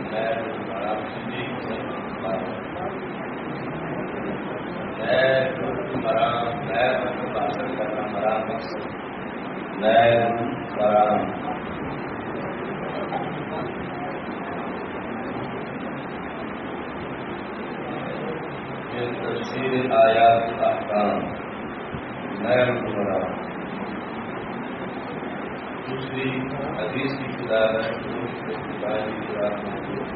تفسیر آیات الاحکام نئے مرام دوسری حدیث کی کتاب ہے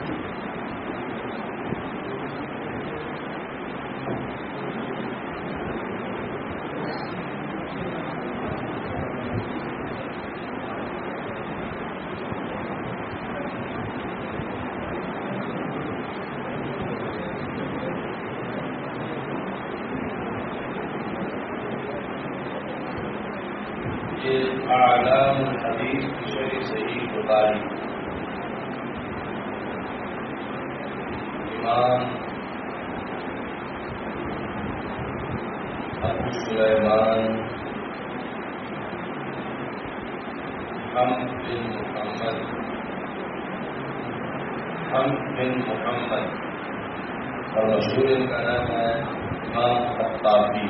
اعلام الحدیث کی شرح صحیح بخاری امام ابو سلیمان حمد بن محمد اور مشہور ان کا نام ہے امام خطابی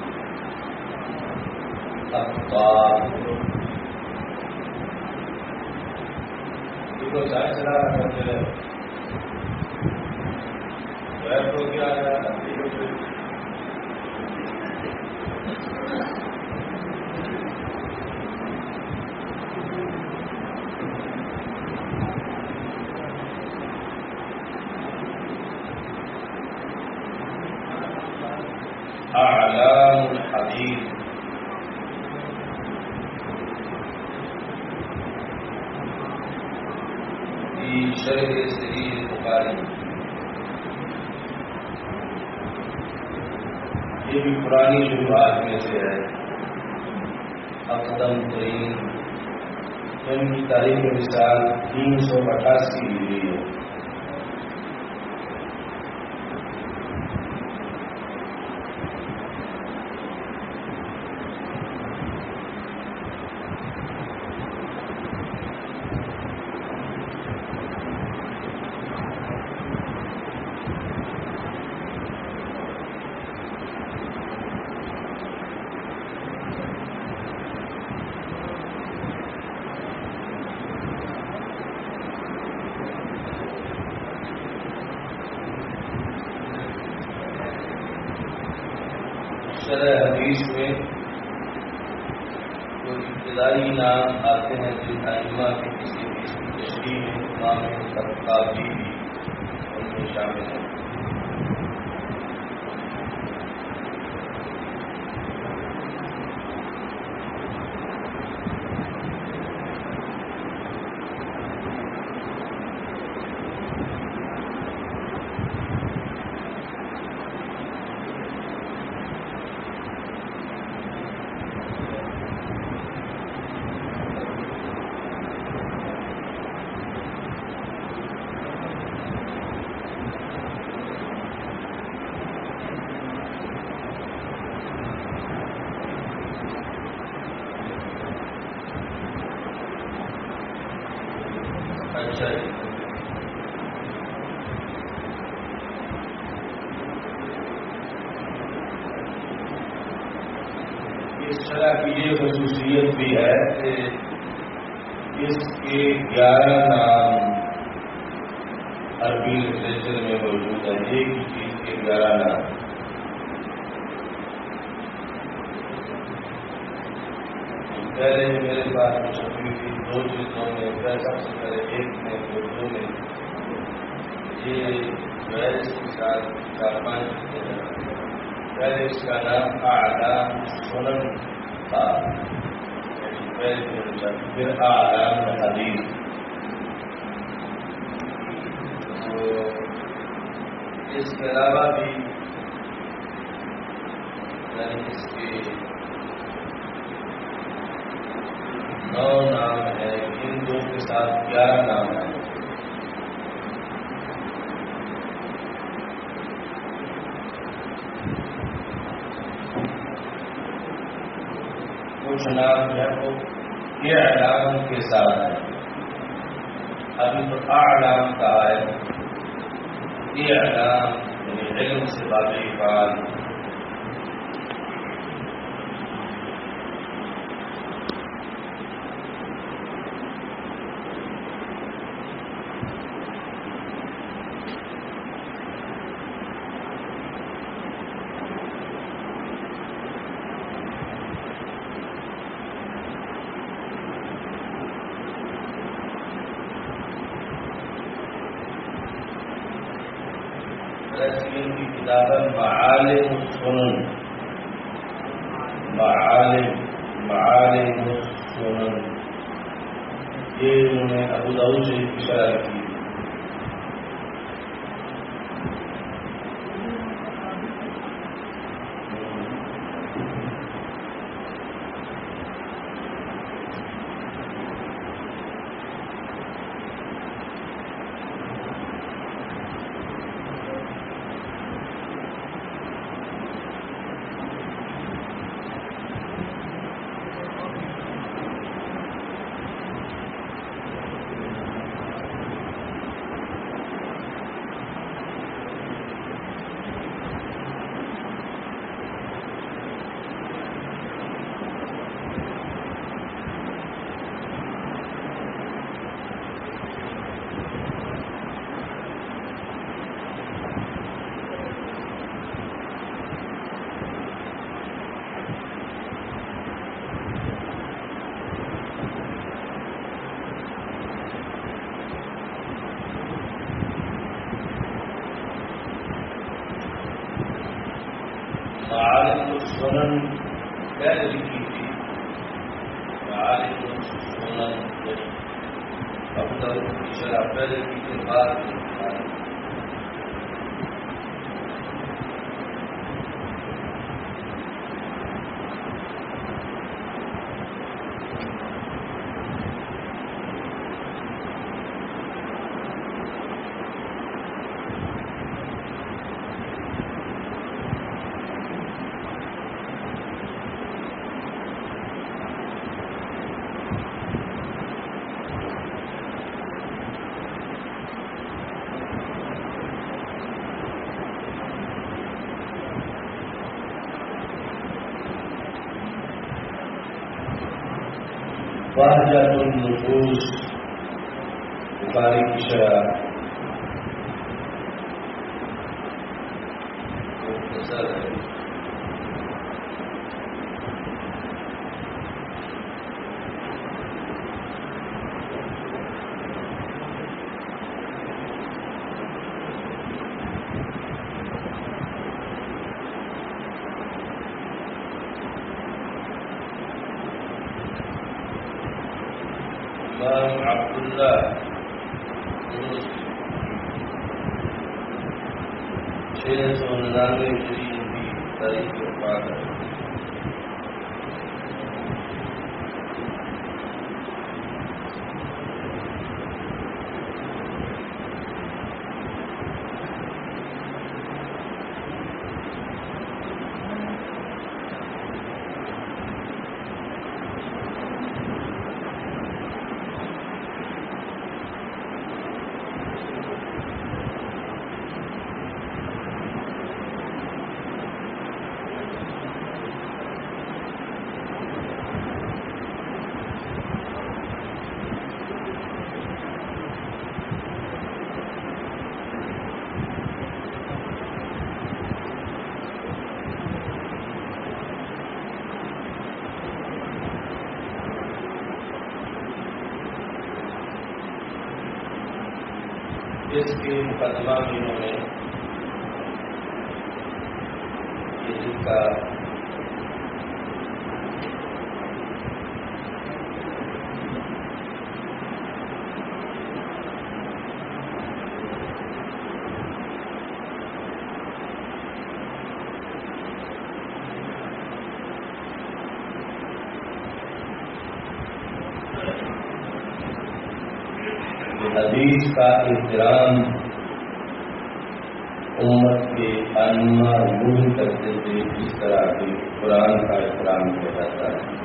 کو چائے چلا رہا کرتے غیر ہو گیا اعلام الحدیث شرح صحیح بخاری یہ بھی پرانی شروعات میں سے ہے اقدم ترین ان کی تاریخ مثال 388 ہجری ہے شرح حدیث میں جو ابتدائی نام آتے ہیں جن ائمہ کے کسی حدیث کی تشریح میں امام خطابی بھی ان میں شامل ہیں اس شرح کی یہ خصوصیت بھی ہے کہ اس کے 11 نام عربی لٹریچر میں موجود ہے ایک ہی چیز کے 11 نام پہلے میرے پاس چھپی تھی 2 چیزوں میں سب سے پہلے ایک میں دو میں یہ ویس کے ساتھ 4-5 پہلے اس کا نام اعلام سنن تھا پھر اعلام حدیث تو اس کے علاوہ بھی یعنی اس کے 9 نام ہیں ان 2 کے ساتھ 11 نام ہیں کچھ نام جو ہے وہ یہ اعلام کے ساتھ ہے ابھی تو اعلام کہا ہے، اعلام یعنی علم سے باقی فعال. رسیم کی کتاب ہے معالم السنن، معالم السنن، یہ انہوں نے ابو داؤد سے شرح کی. معالم السنن پہلے لکھی تھی، معالم السنن ابو داؤد کی شرح پہلے کی تھی، بعد میں بہجت النفوس بخاری کی شرح مختصر ہے. عبداللہ 699 ہجری کی تاریخ وفات ہے. اس کے مقدمہ میں انہوں نے یہ لکھا حدیث کا احترام امت کے ائمہ یوں کرتے تھے جس طرح کہ قرآن کا احترام کیا جاتا ہے.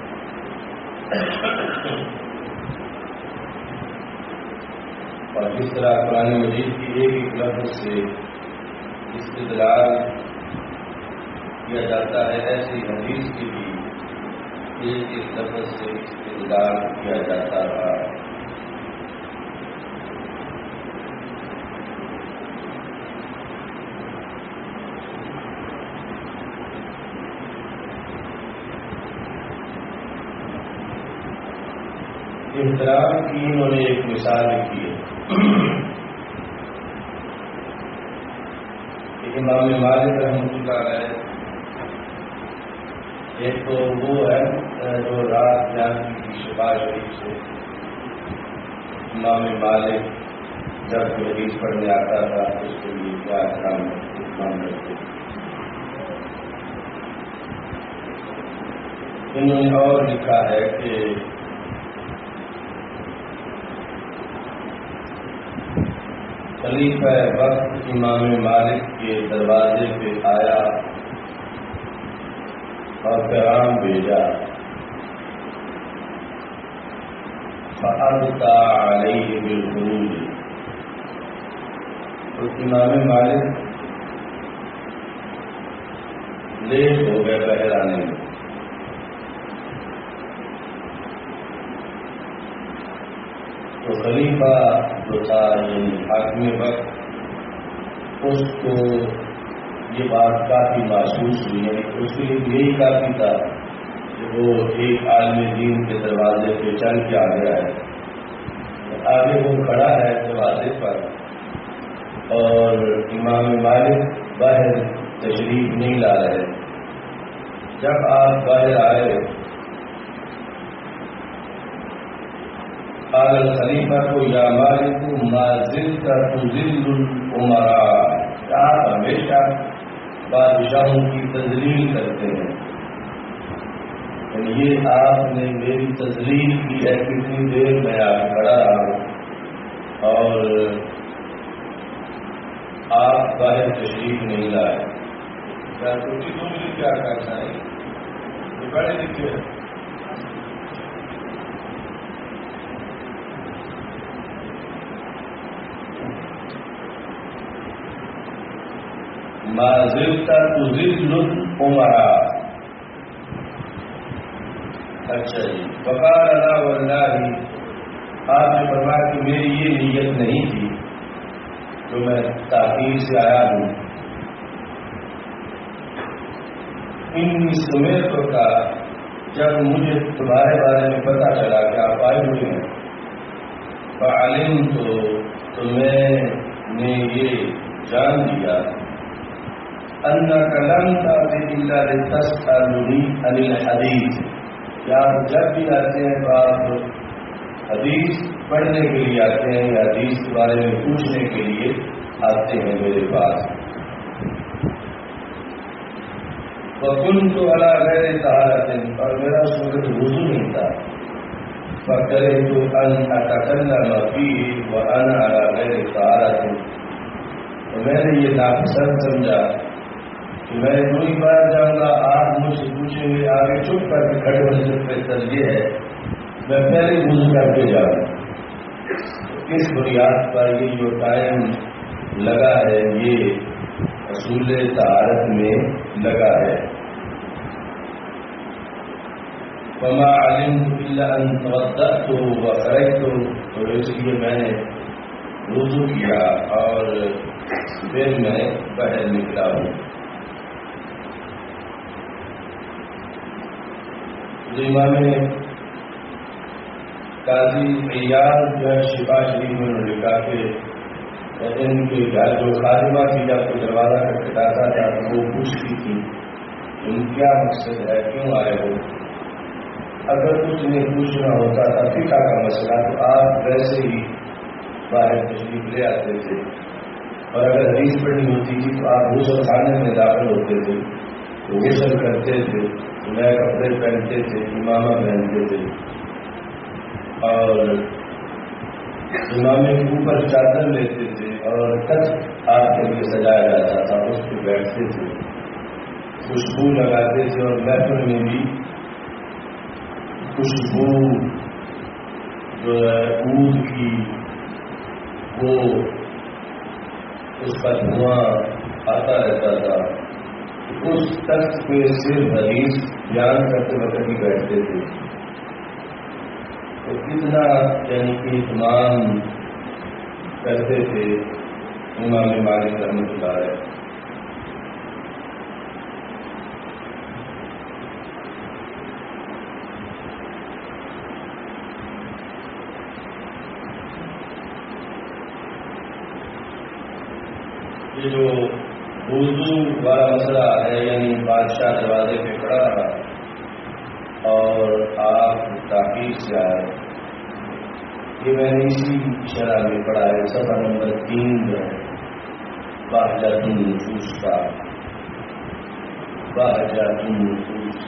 اور جس طرح قرآن مجید کی ایک ایک لفظ سے استدلال کیا جاتا ہے، ایسی حدیث کی بھی ایک ایک لفظ سے استدلال کیا جاتا رہا۔ احترام کی انہوں نے ایک مثال لکھی ہے۔ امام مالک رحمۃ اللہ علیہ، ایک تو وہ ہے جو رات جاگنے کی شفا شریف سے امام مالک جب حدیث پڑھنے آتا تھا اس کے لیے کیا احترام کرتے۔ انہوں نے اور لکھا ہے کہ خلیفہ وقت امام مالک کے دروازے پہ آیا اور پیغام بھیجا، فَأَبْطَى عَلَيْهِ بِالْخُرُوجِ، تو امام مالک لیٹ ہو گئے باہر آنے میں۔ تو خلیفہ جو تھا یعنی حاکم وقت، اس کو یہ بات کافی محسوس ہوئی، یعنی اس کے لیے یہی کافی تھا کہ وہ ایک عالم دین کے دروازے پہ چل کے آ گیا ہے، آگے وہ کھڑا ہے دروازے پر اور امام مالک باہر تشریف نہیں لا رہے۔ جب آپ باہر آئے، قال الخلیفہ کو یا مالک ما زلت تذل الامراء، آپ ہمیشہ بادشاہوں کی تذلیل کرتے ہیں، یعنی یہ آپ نے میری تذلیل کی ہے، کتنی دیر میں آپ کھڑا رہا اور آپ باہر تشریف نہیں لائے۔ کیا چھوٹی دوسری کیا کرنا ہے، یہ بڑے لکھے ہیں۔ ما زلت تذل الامراء، اچھا جی، وقال لا واللہ، آپ نے فرمایا کہ میری یہ نیت نہیں تھی جو میں تاخیر سے آیا ہوں، انی سمیت کا، جب مجھے تمہارے بارے میں پتہ چلا کہ آپ آئے ہوئے ہیں، فعلمت، تو میں نے یہ جان لیا، انک لن تأتی الا لتسألنی عن الحدیث، کہ آپ جب بھی آتے ہیں تو آپ حدیث پڑھنے کے لیے آتے ہیں یا حدیث کے بارے میں پوچھنے کے لیے آتے ہیں میرے پاس۔ وَكُنْتُ عَلَى غَيْرِ طَهَارَةٍ، اور میرا اس وقت وضو نہیں تھا، فَكَرِهْتُ أَنْ أَتَكَلَّمَ فِيهِ وَأَنَا عَلَى غَيْرِ طَهَارَةٍ، تو میں نے یہ ناپسند سمجھا کہ میں دوسری بار جاؤں گا، آپ مجھ سے پوچھیں گے، آگے چپ کر کے کھڑے ہونے سے بہتر یہ ہے میں پہلے وضو کر کے جاؤں۔ کس بنیاد پر یہ جو ٹائم لگا ہے یہ اصول طہارت میں لگا ہے۔ وما علمت الا ان توضأت وخرجت، تو اس لیے میں نے وضو کیا اور پھر میں باہر نکلا ہوں۔ امام قاضی عیاض جو ہے شفا شریف میں انہوں نے لکھا کہ ان کے گھر جو خادمہ کی جب کوئی دروازہ کھٹکھٹاتا تھا تو وہ پوچھتی تھی ان کیا مقصد ہے، کیوں آئے ہو۔ اگر کچھ نہیں پوچھنا ہوتا تھا فقہ کا مسئلہ تو آپ ویسے ہی باہر تشریف لے آتے تھے، اور اگر حدیث پڑھنی ہوتی تھی تو آپ غسل خانے میں داخل ہوتے تھے، تو غسل کرتے تھے، نئے کپڑے پہنتے تھے، امامہ پہنتے تھے، اور امامے کے اوپر چادر لیتے تھے اور تخت آپ کے لیے سجایا جاتا تھا، اس پہ بیٹھتے تھے، خوشبو لگاتے تھے، اور محفل میں بھی خوشبو جو ہے عود کی وہ اس کا دھواں آتا رہتا تھا، اس تخت پہ صرف حدیث بیان کرتے وقت ہی بیٹھتے تھے. تو کتنا یعنی کہ اہتمام کرتے تھے امام مالک رحمۃ اللہ علیہ. یہ جو وضو والا مسئلہ ہے، یعنی بادشاہ دروازے پہ کھڑا رہا اور آپ تاخیر سے آئے، یہ میں نے اسی شرح میں پڑھا ہے. صفحہ نمبر 3 میں بہجت النفوس کا، بہجت النفوس،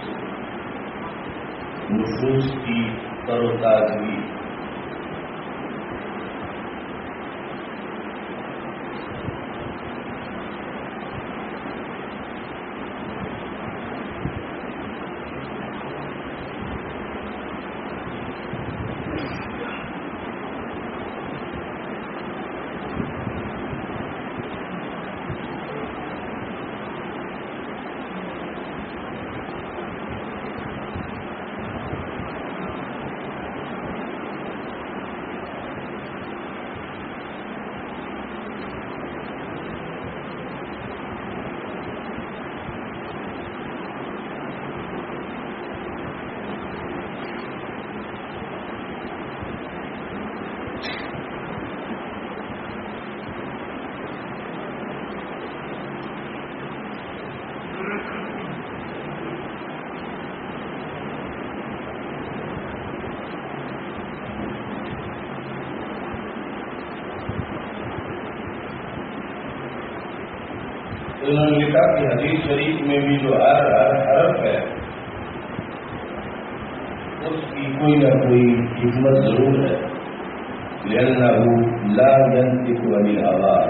نفوس کی تر و تازگی. انہوں نے لکھا کہ حدیث شریف میں بھی جو ہر حرف ہے اس کی کوئی نہ کوئی حکمت ضرور ہے. لأنه لا ينطق عن الهوى.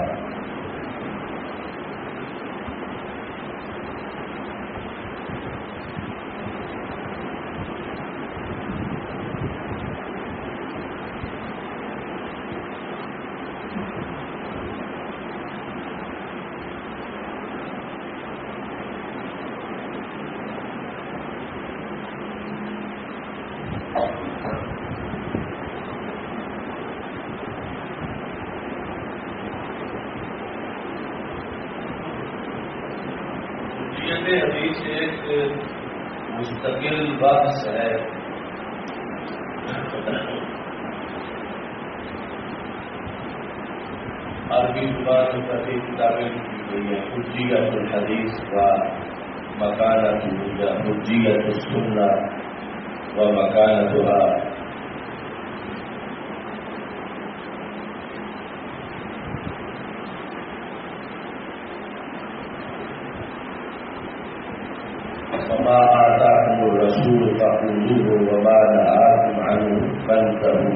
حدیث ایک مستقل بحث ہے. عربی زبان میں کافی کتابیں لکھی گئی ہیں. حجیت الحدیث و مکانتہ، حجیت السنہ و مکانتها. وما آتاكم الرسول فخذوه وما نهاكم عنه فانتهوا.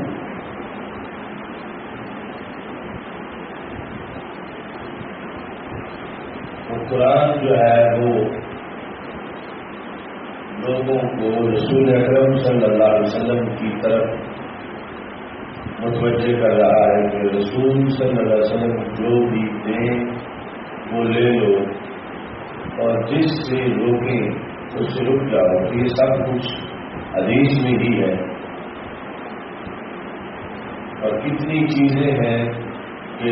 قرآن جو ہے وہ لوگوں کو رسول اکرم صلی اللہ علیہ وسلم کی طرف متوجہ کر رہا ہے کہ رسول صلی اللہ علیہ وسلم جو بھی دیں وہ لے لو اور جس سے روکیں اس سے رک جاؤ. یہ سب کچھ حدیث میں ہی ہے. اور کتنی چیزیں ہیں کہ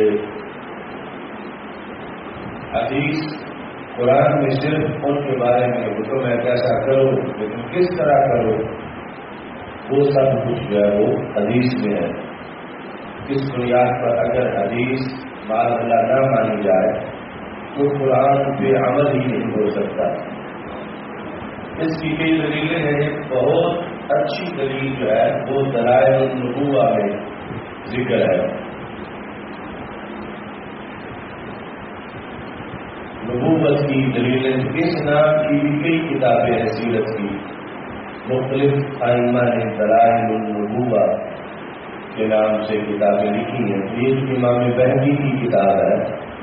حدیث قرآن میں صرف ان کے بارے میں حکم ہے کیسا کرو، لیکن کس طرح کرو وہ سب کچھ جو ہے وہ حدیث میں ہے. کس بنیاد پر اگر حدیث معاذ اللہ نہ مانی جائے تو قرآن پہ عمل ہی نہیں ہو سکتا. اس کی کئی دلیلیں ہیں. ایک بہت اچھی دلیل جو ہے وہ دلائل النبوہ میں ذکر ہے. نبوت کی دلیلیں اس نام کی بھی کئی کتابیں ہیں. سیرت کی مختلف ائمہ نے دلائل النبوہ کے نام سے کتابیں لکھی ہیں. یہ امام بہقی کی کتاب ہے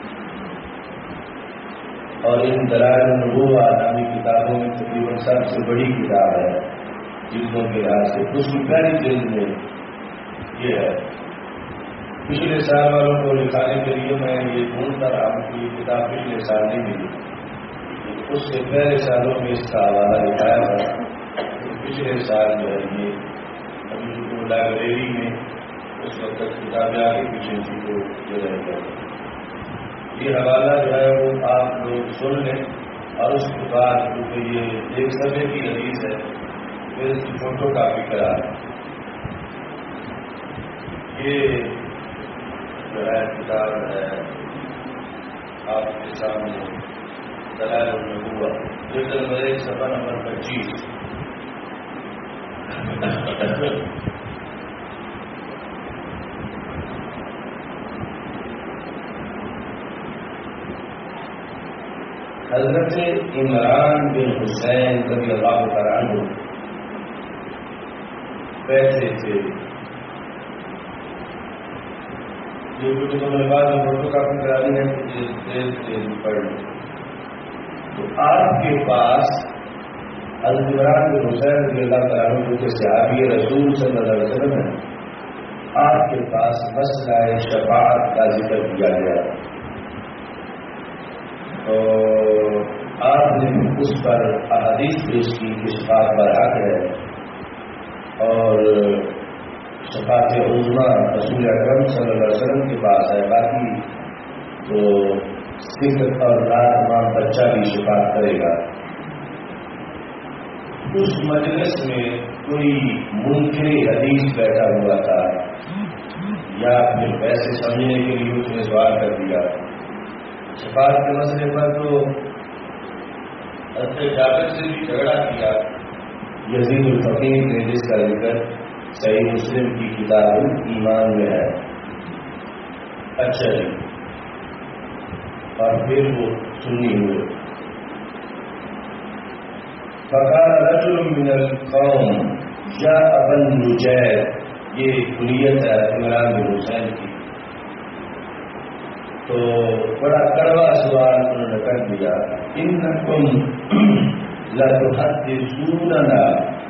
اور ان دلائل النبوہ نامی کتابوں میں تقریباً سب سے بڑی کتاب ہے جلدوں کے لحاظ سے. اس کی پہلی جلد میں یہ ہے پچھلے سال والوں کو لکھانے کے لیے میں یہ ڈھونڈتا رہا ہوں کہ یہ کتاب پچھلے سال نہیں ملی، اس سے پہلے سالوں میں اس کا حوالہ لکھایا تھا۔ پچھلے سال جو ہے یہ ابھی جو لائبریری میں اس وقت کتابیں آگے پیچھے تھی تو یہ رہ گیا۔ یہ حوالہ جو ہے وہ آپ لوگ سن لیں، اور اس کے بعد کیونکہ یہ ایک صفحے کی حدیث ہے پھر اس کی فوٹو کاپی کرا یہ جو ہے کتاب ہے آپ کے سامنے دلائل النبوۃ جلد نمبر 1 صفحہ نمبر 25۔ حضرت عمران بن حسین رضی اللہ تعالیٰ عنہ بیٹھے تھے، جو کچھ تو میرے بعد فوٹو کاپی کرا دی ہے تیز پڑھ لیں۔ تو آپ کے پاس حضرت عمران بن حسین رضی اللہ تعالیٰ عنہ جو کہ صحابی رسول صلی اللہ علیہ وسلم ہے، آپ کے پاس مسئلہ شفاعت کا ذکر کیا گیا، تو آپ نے اس پر احادیث پیش کی کہ شفاعت برحق ہے، اور شفاعت عظمیٰ رسول اکرم صلی اللہ علیہ وسلم کے پاس ہے، باقی تو صرف اور نامام بچہ بھی شفاعت کرے گا۔ اس مجلس میں کوئی منکر حدیث بیٹھا ہوا تھا، یا پھر ویسے سمجھنے کے لیے اس نے سوال کر دیا۔ شفاعت کے مسئلے پر تو حضرت جابر سے بھی جھگڑا کیا یزید الفقیر نے، جس کا ذکر صحیح مسلم کی کتاب ایمان میں ہے۔ اچھا جی، اور پھر وہ سنی ہوئے۔ فقال رجل من القوم یا ابا النجیر، یہ کلیت ہے عمران بن حسین کی، تو بڑا کڑوا سوال انہوں نے کر دیا، انکم لتحدثوننا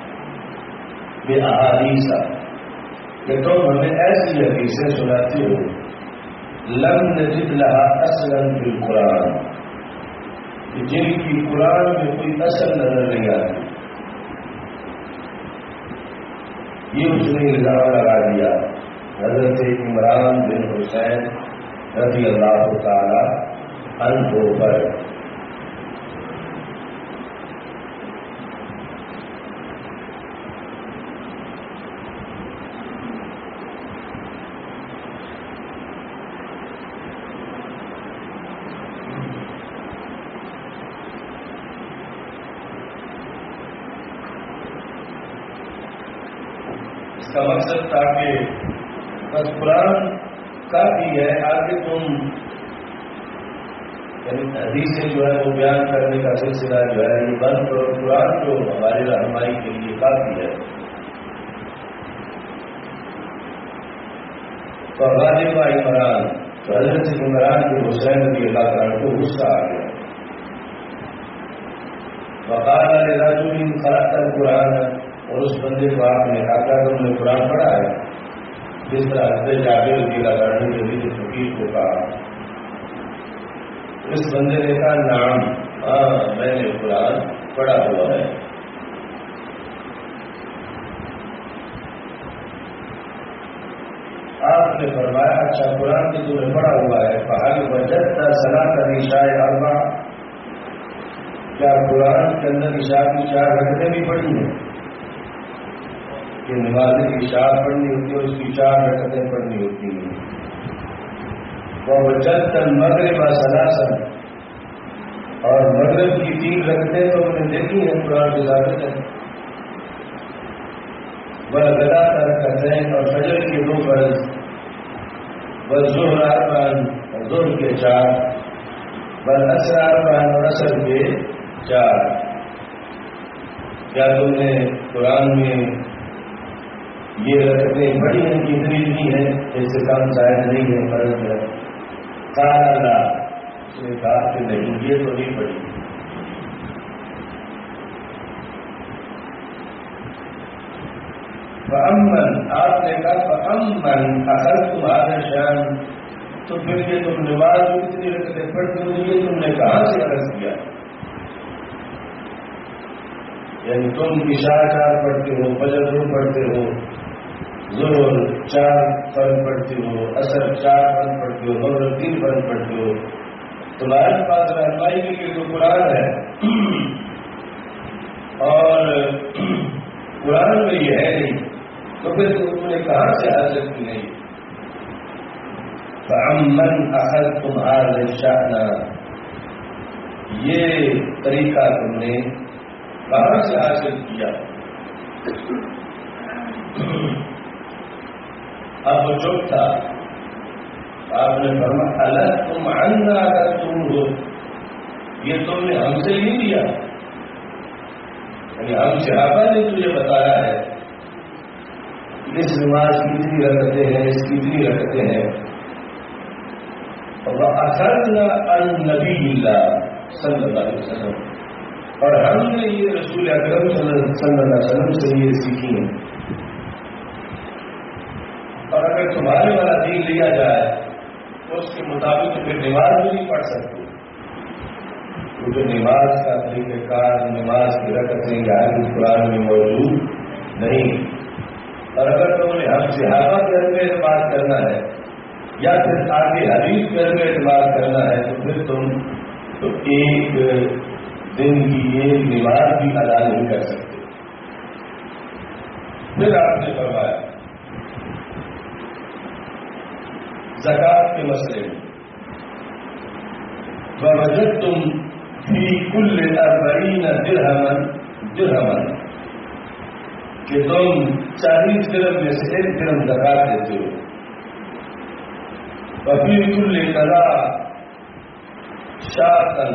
باحادیث، کہ تم ہمیں ایسی حدیثیں سناتے ہو لم نجد لها اصلا فی القرآن، جن کی قرآن میں کوئی اصل نظر نہیں آتی۔ یہ اس نے الزام لگا دیا حضرت عمران بن حسین رضی اللہ تعالی عنہ پر۔ اس کا مقصد تھا کہ بس قرآن کافی ہے، آگے تم یعنی حدیثیں جو ہے وہ بیان کرنے کا سلسلہ جو ہے یہ بند کرو، قرآن جو ہماری رہنمائی کے لیے کافی ہے۔ تو غالب عمران، تو حضرت عمران کے حسین رضی اللہ تعالیٰ کو غصہ آ گیا۔ وقال لرجل قرأت القرآن، اور اس بندے کو آپ نے کہا تم نے قرآن پڑھا ہے، جس طرح حضرت جابر رضی اللہ عنہ نے یزید الفقیر کو کہا۔ اس بندے نے کہا نعم، ہاں میں نے قرآن پڑھا ہوا ہے۔ آپ نے فرمایا اچھا قرآن کی تم نے پڑھا ہوا ہے، فہل وجدت صلاۃ العشاء اربع، کیا قرآن کے اندر عشاء کی 4 رکعتیں بھی پڑھی ہیں؟ کہ نماز عشاء پڑھنی ہوتی ہے، اس کی 4 رکعتیں پڑھنی ہوتی ہیں۔ ووجدت المغرب ثلاثا، اور مغرب کی 3 رکعتیں تو ہم نے دیکھی ہیں، قرآن کی ثابت ہے۔ والغداۃ رکعتین، اور فجر کے 2 فرض، والظہر اربعا، اور ظہر کے 4، والعصر اربعا، اور عصر کے 4۔ کیا تم نے قرآن میں یہ رکعتیں پڑھی ہیں کہ اتنی نہیں ہے، اس سے کم شاید نہیں ہے، فرض ہے؟ قال لا، اس نے کہا کہ نہیں یہ تو نہیں پڑھی۔ فَأَمَّنْ آپ نے کہا فَأَمَّنْ أَخَذْتُمْ هَذَا الشَّأْنَ تو پھر یہ تم نماز میں کتنی رکعتیں پڑھتے ہو یہ تم نے کہاں سے عرض کیا؟ یعنی تم عشاء 4 پڑھتے ہو، فجر 2 پڑھتے ہو، ظہر 4 فرض پڑھتے ہو، عصر 4 فرض پڑھتے ہو، مغرب 3 فرض پڑھتے ہو، تمہارے پاس رہنمائی کے لیے تو قرآن ہے اور قرآن میں یہ ہے نہیں، تو پھر تم نے کہاں سے حاصل کی نہیں؟ فَأَمَّنْ أَخَذْتُمْ هَذَا الشَّأْنَ یہ طریقہ تم نے کہاں سے حاصل کیا؟ اب وہ چپ تھا، آپ نے فرمایا أَلَسْتُمْ عَنَّا تَأْخُذُونَ یہ تم نے ہم سے نہیں لیا، یعنی ہم صحابہ نے تجھے بتایا ہے اس نماز کی اتنی رکعتیں ہیں، اس کی اتنی رکعتیں ہیں، وَأَخَذْنَا عَنْ نَبِيِّ اللَّهِ صلی اللہ علیہ وسلم اور ہم نے یہ رسول اکرم صلی اللہ علیہ وسلم سے یہ سیکھی ہیں۔ اور اگر تمہارے والا دین لیا جائے تو اس کے مطابق پھر نماز بھی نہیں پڑھ سکتے، کیونکہ نماز کا طریقہ کار، نماز کی رکعتیں یعنی قرآن میں موجود نہیں۔ اور اگر تم نے ہم صحابہ کے میں اعتماد کرنا ہے یا پھر آگے حدیث کے میں اعتماد کرنا ہے تو پھر تم تو ایک دن کی ایک نماز بھی ادا نہیں کر سکتے۔ پھر آپ نے فرمایا زکوٰۃ کے مسئلے میں وَوَجَدْتُمْ فِي كُلِّ 40 درہما کہ تم 40 درہم میں سے 1 درہم زکوٰۃ دیتے ہو، وَفِي كُلِّ قَضَاءٍ شَاةً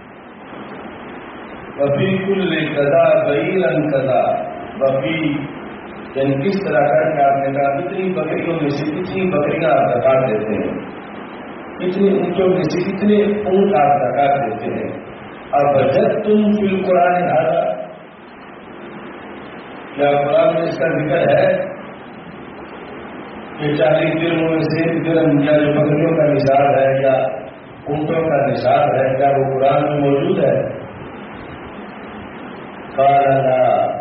وَفِي كُلِّ قَضَاءٍ بَعِيرًا قَضَاء وَفِي یعنی کس طرح کر کے آپ نے کہا کتنی بکریوں میں سے کتنی بکریاں آپ زکوٰۃ دیتے ہیں، کتنے اونٹوں میں سے کتنے اونٹ آپ زکوٰۃ دیتے ہیں۔ اب وجدتم فی القرآن ھذا کیا قرآن میں اس کا ذکر ہے کہ 40 درہموں میں سے 1 درہم یا جو بکریوں کا نصاب ہے یا اونٹوں کا نصاب ہے، کیا وہ قرآن میں موجود ہے؟ قال لا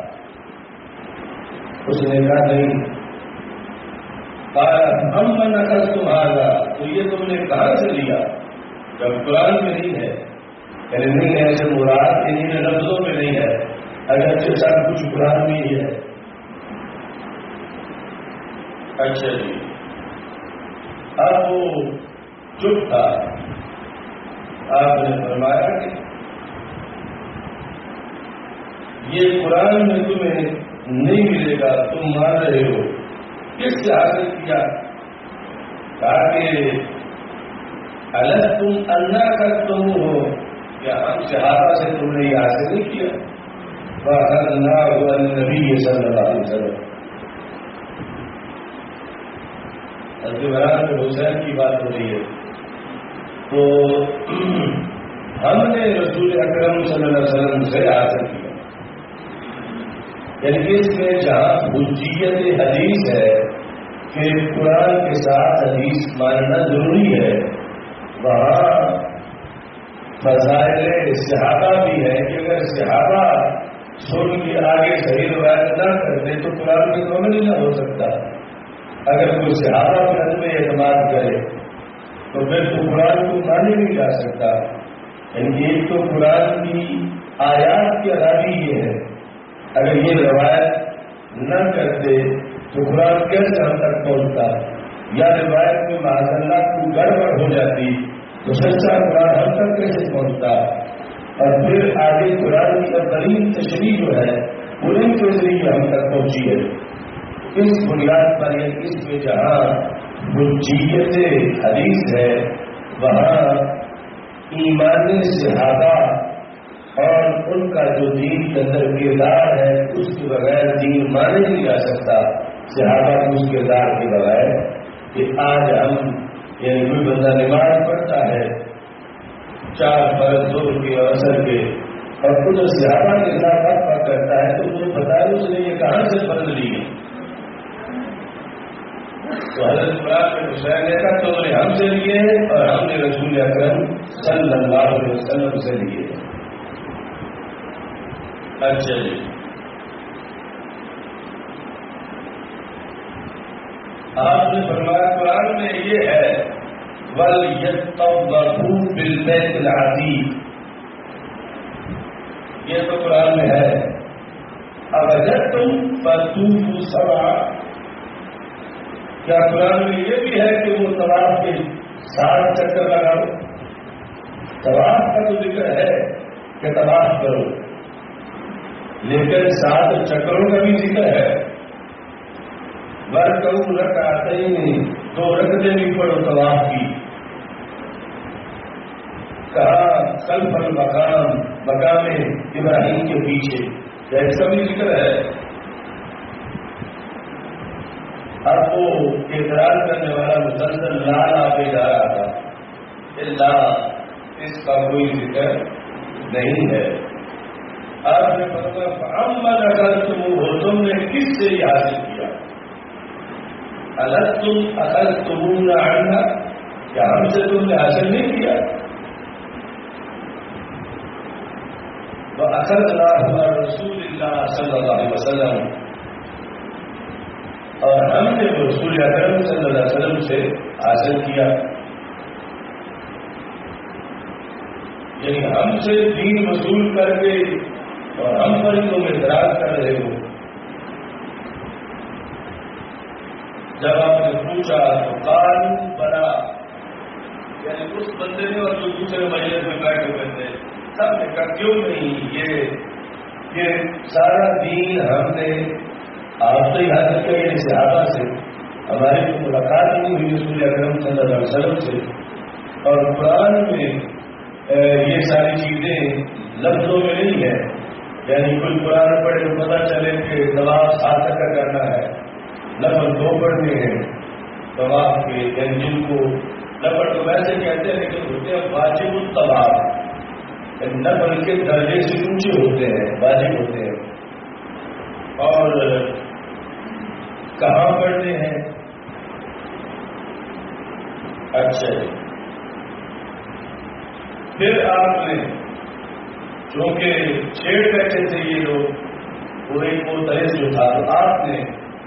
اس نے کہا نہیں۔ قال أَمَّنْ أَخَذْتُمْ هَذَا تو یہ تم نے کہاں سے لیا جب قرآن میں نہیں ہے؟ یعنی نہیں ہے ایسے مراد انہیں لفظوں میں نہیں ہے، اگرچہ سب کچھ قرآن میں ہی ہے۔ اچھا جی، اب وہ چپ تھا، آپ نے فرمایا کہ یہ قرآن میں تمہیں نہیں ملے گا، تم مان رہے ہو، کس سے حاصل کیا؟ کہا کہ أَلَسْتُمْ أَنَّا كَذْبْتُمُوهُ کیا ہم صحابہ سے تم نے یہ حاصل نہیں کیا؟ وَأَخَذْنَاهُ عَنِ النَّبِيِّ صلی اللہ علیہ وسلم۔ حضرت عمران بن حسین کی بات ہو رہی ہے، تو ہم نے رسول اکرم صلی اللہ علیہ وسلم سے حاصل کیا، یعنی اس میں جہاں حجیت حدیث ہے کہ قرآن کے ساتھ حدیث ماننا ضروری ہے، وہاں فضائل صحابہ بھی ہے کہ اگر صحابہ سن کے آگے صحیح روایت نہ کرتے تو قرآن میں تو عمل نہ ہو سکتا۔ اگر کوئی صحابہ کے حد میں اعتماد کرے تو پھر تو قرآن کو مانے نہیں جا سکتا۔ یعنی ایک تو قرآن کی آیات کی ادائیگی یہ ہے، اگر یہ روایت نہ کرتے تو قرآن کیسے ہم تک پہنچتا، یا روایت میں معاذ اللہ کو گڑبڑ ہو جاتی تو سچا قرآن ہم تک کیسے پہنچتا؟ اور پھر آگے قرآن کی بہترین تشریح جو ہے انہیں کے ذریعے ہم تک پہنچی ہے۔ اس بنیاد پر اس میں جہاں حجیت حدیث ہے وہاں ایمان صحابہ اور ان کا جو دین کے اندر کردار ہے اس کے بغیر دین مانے نہیں جا سکتا۔ صحابہ کے اس کردار کے بغیر کہ آج ہم یعنی کوئی بندہ نماز پڑھتا ہے 4 فرض ظہر کے اور عصر کے اور خود صحابہ کے ساتھ وقفہ کرتا ہے تو مجھے بتائے اس نے یہ کہاں سے فرض لی ہے، تو حضرت قرآن میں حسین نے کہا تم نے ہم سے لیے اور ہم نے رسول اکرم صلی اللہ علیہ وسلم سے لیے. اچھا جی، آپ نے فرمایا قرآن میں یہ ہے وَلْيَطَّوَّفُوا بِالْبَيْتِ الْعَتِيقِ، یہ تو قرآن میں ہے. أَوَجَدْتُمْ فَطُوفُوا سَبْعًا، کیا قرآن میں یہ بھی ہے کہ وہ طواف کے 7 چکر لگاؤ؟ طواف کا تو ذکر ہے کہ طواف کرو، لیکن 7 چکروں کا بھی ذکر ہے. وَرْكَعُوا رَكْعَتَيْنِ، 2 رکعتیں بھی پڑھو طواف کی. کہا خلف المقام، مقام ابراہیم کے پیچھے، کیا اس کا بھی ذکر ہے؟ اب وہ اعتراض کرنے والا مسلسل لا لا پہ جا رہا تھا، لا اس کا کوئی ذکر نہیں ہے. آپ نے فرمایا عمن اخذتموہ، تم نے کس سے یہ حاصل کیا؟ الستم اخذتمونا عنہ، کیا ہم سے تم نے حاصل نہیں کیا؟ وَأَخَذْنَاهُ عَنْ رَسُولِ اللَّهِ صلی اللہ علیہ وسلم، اور ہم نے رسول اکرم صلی اللہ علیہ وسلم سے حاصل کیا. یعنی ہم سے دین وصول کر کے اور ہم پر تم اعتراض کر رہے ہو. جب آپ نے پوچھا تو قالوا بلا، یعنی اس بندے نے اور جو دوسرے مجلس میں بیٹھے ہوئے تھے سب نے کہا کیوں نہیں، یہ سارا دین ہم نے آپ سے ہی حاصل کیا. یہ صحابہ سے ہماری تو ملاقات نہیں ہوئی رسول اکرم صلی اللہ علیہ وسلم سے، اور قرآن میں یہ ساری چیزیں لفظوں میں نہیں ہے. یعنی کوئی قرآن پڑھے تو پتہ چلے کہ طواف 7 چکر کرنا ہے، لفظ 2 پڑھنے ہیں طواف کے. یعنی جن کو لفظ تو ویسے کہتے ہیں لیکن ہوتے ہیں واجب الطواف، نفل کے درجے سے اونچے ہوتے ہیں، واجب ہوتے ہیں. اور کہاں پڑھنے ہیں؟ اچھا جی، پھر آپ نے چونکہ چھیڑ بیٹھے تھے یہ لوگ، پورے متحد جو تھا، تو آپ نے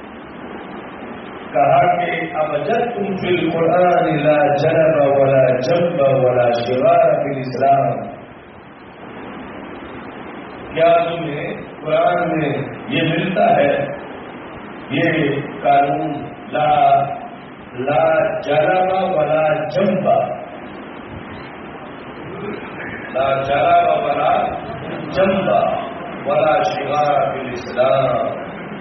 کہا کہ أَوَجَدْتُمْ فِي الْقُرْآنِ لَا جَنَبَ وَلَا جَنْبَ وَلَا شِغَارَ فِي الْإِسْلَامِ، کیا تمہیں قرآن میں یہ ملتا ہے یہ قانون لا جنب ولا جنب، لا جنب ولا جنب ولا شغار فی الاسلام؟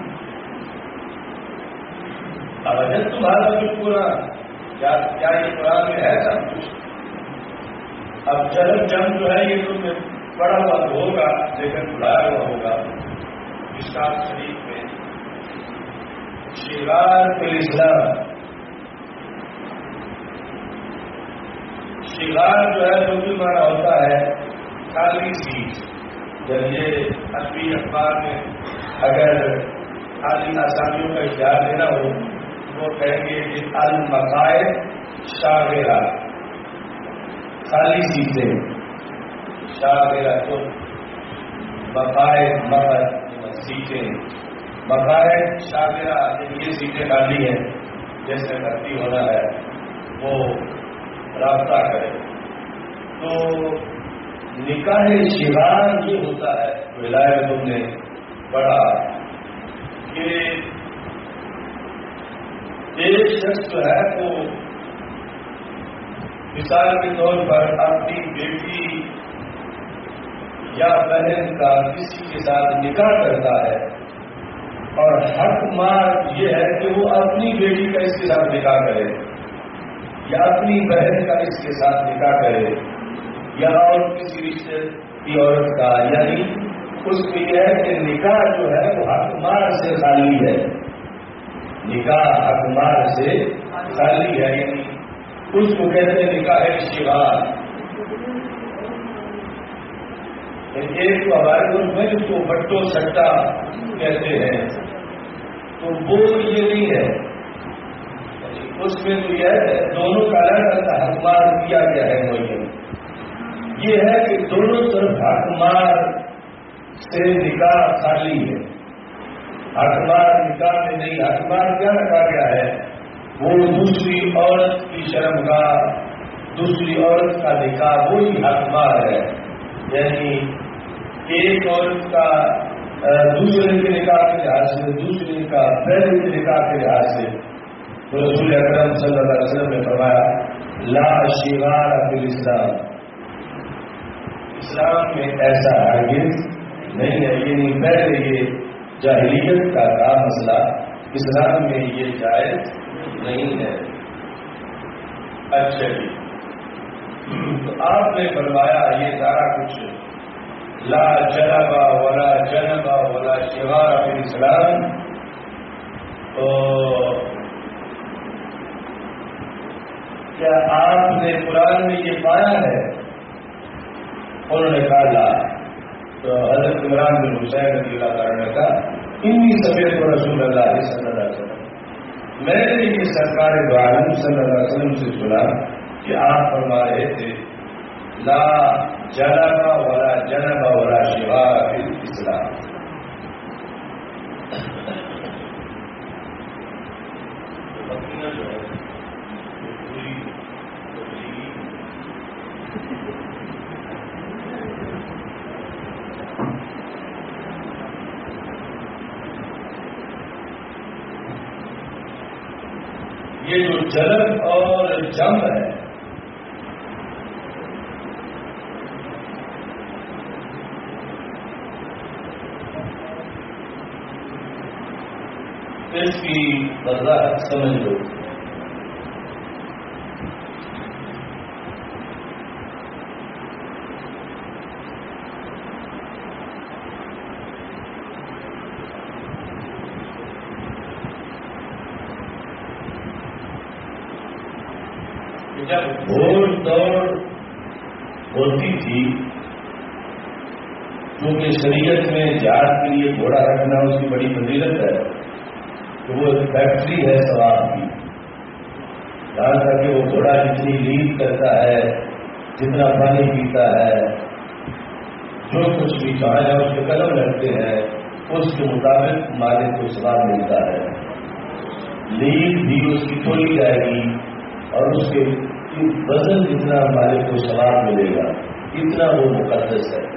اوجد تمہارا بھی قرآن، کیا یہ قرآن میں ہے سب کچھ؟ اب جنب جنب جو ہے یہ تم پڑھا ہوا تو ہوگا لیکن بلایا ہوا ہوگا. مشکات شریف میں شغار فی الاسلام، شغار جو ہے جو بھی مانا ہوتا ہے خالی چیز. جب یہ عربی اخبار میں اگر خالی آسامیوں کا اشتہار دینا ہو وہ کہیں گے کہ المقائد شاغرہ، خالی چیزیں شاغرہ، تو مقائد مقد سیٹیں، مقائد شاغرہ، یہ سیٹیں خالی ہیں جس میں بھرتی ہونا ہے وہ رابطہ کرے. تو نکاح شغار یہ ہوتا ہے، ولایت تم نے پڑھا کہ ایک شخص جو ہے وہ مثال کے طور پر اپنی بیٹی یا بہن کا کسی کے ساتھ نکاح کرتا ہے، اور حق مار یہ ہے کہ وہ اپنی بیٹی کا اس کے ساتھ نکاح کرے یا اپنی بہن کا اس کے ساتھ نکاح کرے یا اور کسی رشتے کی عورت کا. یعنی اس کو یہ ہے کہ نکاح جو ہے وہ حق مار سے خالی ہے، نکاح حق مار سے خالی ہے. یعنی اس کو کہتے ہیں نکاح شغار. ایک تو ہمارے ملک میں جس کو بٹو سٹا کہتے ہیں، تو وہ یہ نہیں ہے. اس میں تو یہ ہے دونوں کا الگ حکمار کیا گیا ہے معین. یہ ہے کہ دونوں طرف حکمار سے نکاح خالی ہے. حکمار نکاح میں نہیں. حکمار کیا رکھا گیا ہے؟ وہ دوسری عورت کی شرمگاہ، دوسری عورت کا نکاح، وہی حکمار ہے. یعنی ایک عورت کا دوسرے کے نکاح کے لحاظ سے، دوسرے کا پہلے کے نکاح کے لحاظ سے رسول اکرم صلی اللہ علیہ وسلم نے فرمایا لا شغار فی الاسلام. اسلام میں ایسا ہرگز نہیں ہے. یعنی پہلے یہ جاہلیت کا تھا مسئلہ، اسلام میں یہ جائز نہیں ہے. اچھا جی، تو آپ نے فرمایا یہ سارا کچھ لا جنبا ولا جنبا ولا شغار فی الاسلام. تو کیا آپ نے قرآن میں یہ پایا ہے؟ انہوں نے کہا لا. تو حضرت عمران بن حسین رضی اللہ تعالیٰ نے کہا انی سمیعت رسول اللہ صلی اللہ علیہ وسلم، میں نے یہ سرکار دو عالم صلی اللہ علیہ وسلم سے سنا کہ آپ فرما رہے تھے لا جنب ولا جنب ولا شغار فی الاسلام. یہ جو جلد اور جم ہے اس کی وضاحت سمجھ لو. جب گھوڑ دوڑ ہوتی تھی، کیونکہ شریعت میں جہاد کے لیے گھوڑا رکھنا اس کی بڑی فضیلت ہے، تو وہ ایک فیکٹری ہے ثواب کی. جہاں تک کہ وہ گھوڑا جتنی لیڈ کرتا ہے، جتنا پانی پیتا ہے، جو کچھ بھی چاہے اس کے قدم رکھتے ہیں، اس کے مطابق مالک کو ثواب ملتا ہے. لیڈ بھی اس کی تولی جائے گی اور اس کے وزن جتنا مالک کو ثواب ملے گا اتنا وہ مقدس ہے.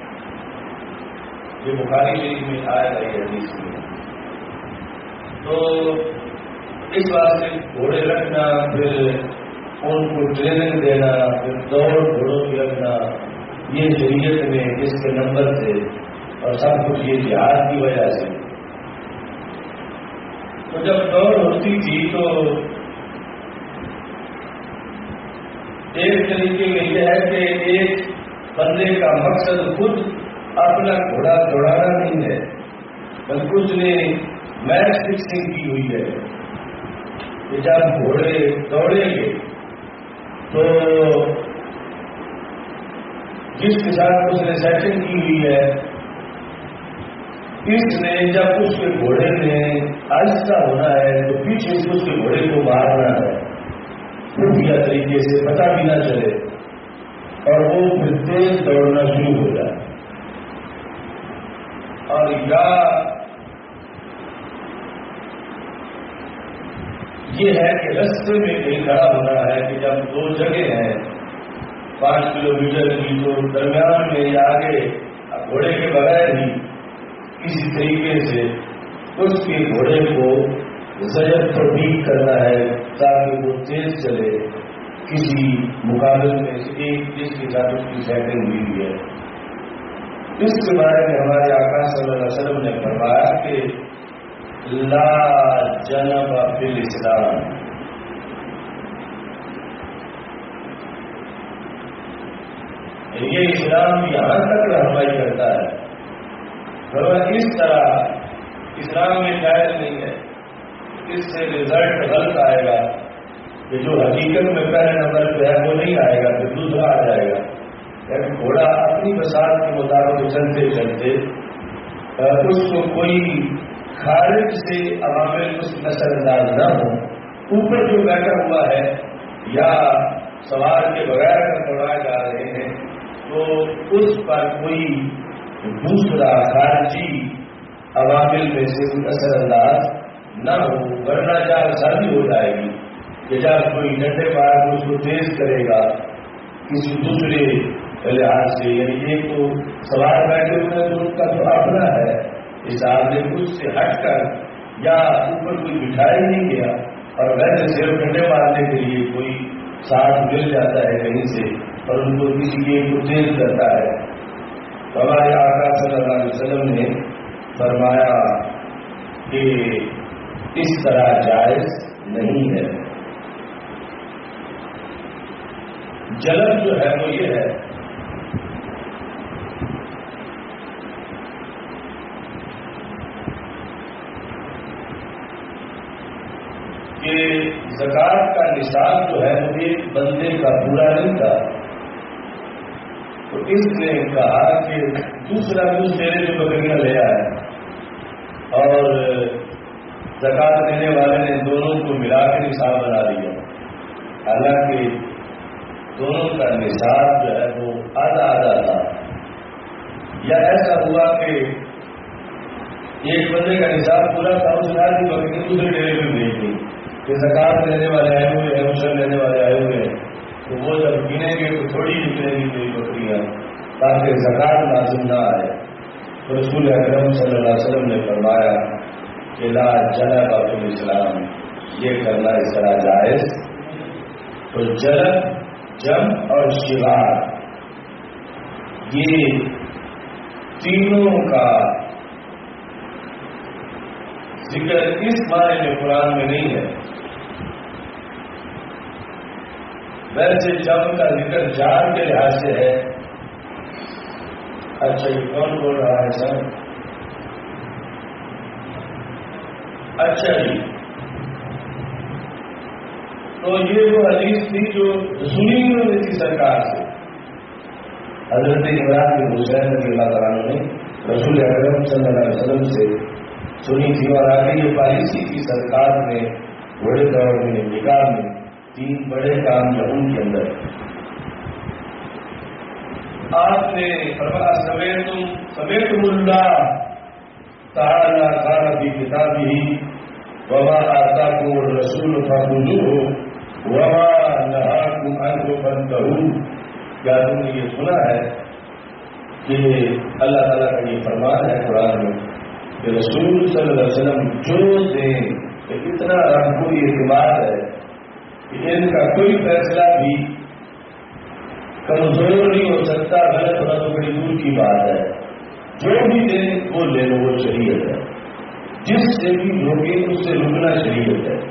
یہ بخاری شریف میں آیا ہے یہ حدیث میں. تو اس واسطے گھوڑے رکھنا، پھر ان کو ٹریننگ دینا، پھر دوڑ گھوڑوں کی رکھنا، یہ شریعت میں اس کے نمبر تھے اور سب کچھ یہ جہاد کی وجہ سے. تو جب دوڑ ہوتی تھی تو ایک طریقے میں یہ ہے کہ ایک بندے کا مقصد خود اپنا گھوڑا دوڑانا نہیں ہے، بلکہ اس نے میچ فکسنگ کی ہوئی ہے کہ جب گھوڑے دوڑیں گے تو جس کے ساتھ اس نے سیٹنگ کی ہوئی ہے، اس نے جب اس کے گھوڑے نے آہستہ ہونا ہے تو پیچھے سے اس کے گھوڑے کو مارنا ہے خفیہ طریقے سے، پتہ بھی نہ چلے، اور وہ پھر تیز دوڑنا شروع ہو جائے. اور یا یہ ہے کہ رستے میں کہیں کھڑا ہونا ہے کہ جب دو جگہ ہیں 5 کلومیٹر کی، تو درمیان میں یا آگے گھوڑے کے بغیر ہی کسی طریقے سے اس کے گھوڑے کو زجر تربیت کرنا ہے تاکہ وہ تیز چلے کسی مقابل میں سے ایک جس کے ساتھ اس کی سیٹنگ ہوئی ہے. اس کے بارے میں ہمارے آقا صلی اللہ علیہ وسلم نے فرمایا کہ لا جنب فی الاسلام. یہ اسلام یہاں تک رہنمائی کرتا ہے. اس طرح اسلام میں جائز نہیں ہے. اس سے رزلٹ غلط آئے گا کہ جو حقیقت میں پہلے نمبر پہ ہے وہ نہیں آئے گا، پھر دوسرا آ جائے گا. یعنی گھوڑا اپنی بساط کے مطابق چلتے چلتے اس کو کوئی خارج سے عوامل اس نظر انداز نہ ہو، اوپر جو بیٹھا ہوا ہے یا سوار کے بغیر اگر دوڑائے جا رہے ہیں تو اس پر کوئی دوسرا خارجی عوامل میں سے کوئی اثر انداز نہ ہو، ورنہ جہاں سردی ہو جائے گی کہ جب کوئی ڈنڈے مار اس کو تیز کرے گا کسی دوسرے لحاظ سے، یعنی ایک تو سوار بیٹھے ہوئے ہیں تو ان کا تو اپنا ہے اس آدمی اس سے ہٹ کر یا اوپر کوئی بٹھایا ہی نہیں گیا اور ویسے صرف ڈنڈے مارنے کے لیے کوئی ساتھ مل جاتا ہے کہیں سے اور ان کو کسی ایک کو تیز کرتا ہے، تو ہمارے آقا صلی اللہ علیہ وسلم نے فرمایا کہ اس طرح جائز نہیں ہے۔ جلد جو ہے وہ یہ ہے کہ زکوٰۃ کا نصاب جو ہے وہ ایک بندے کا پورا نہیں تھا، تو اس نے کہا کہ دوسرا بھی اس میرے جو بکریاں لے آیا اور زکوٰۃ دینے والے نے دونوں کو ملا کے نصاب بنا دیا، حالانکہ دونوں کا نصاب جو ہے وہ آدھا آدھا تھا، یا ایسا ہوا کہ ایک بندے کا نصاب پورا تھا اس نے آدھی بکری دوسرے ڈیرے میں بھیج دی کہ زکوٰۃ لینے والے آئے ہوئے ہیں، عشر لینے والے آئے ہوئے ہیں، تو وہ جب گنیں گے تو تھوڑی نکلیں گی میری بکریاں تاکہ زکوٰۃ لازم نہ آئے، تو رسول اکرم صلی اللہ علیہ وسلم نے فرمایا کہ لا جلب فی الاسلام، یہ کرنا اس طرح جائز۔ تو جلب، جم اور شغار یہ تینوں کا ذکر اس معنی میں قرآن میں نہیں ہے، ویسے جم کا ذکر جار کے لحاظ سے ہے۔ اچھا یہ کون بول رہا ہے سر؟ اچھا جی، تو یہ وہ حدیث تھی جو سنی ہوئی تھی سرکار سے، حضرت عمران بن حسین رضی اللہ تعالیٰ نے رسول اکرم صلی اللہ علیہ وسلم سے سنی تھی، اور آگے یہ پالیسی کی سرکار نے بڑے دور میں نکاح میں 3 بڑے کام جو ان کے اندر آپ نے فرمایا سمیتم اللہ تعالی قال فی کتابہ وما آتاکم الرسول فخذوہ وما نہاکم عنہ فانتہوا، کیا تم نے یہ سنا ہے کہ اللہ تعالیٰ کا یہ فرمان ہے قرآن میں کہ رسول صلی اللہ علیہ وسلم جو دیں کہ اتنا رب کو یہ اعتماد ہے کہ ان کا کوئی فیصلہ بھی کمزور نہیں ہو سکتا، غلط ہونا تو بڑی دور کی بات ہے، جو بھی دیں وہ لے لو، وہ شریعت ہے، جس سے بھی روکے اس سے رکنا شریعت ہے،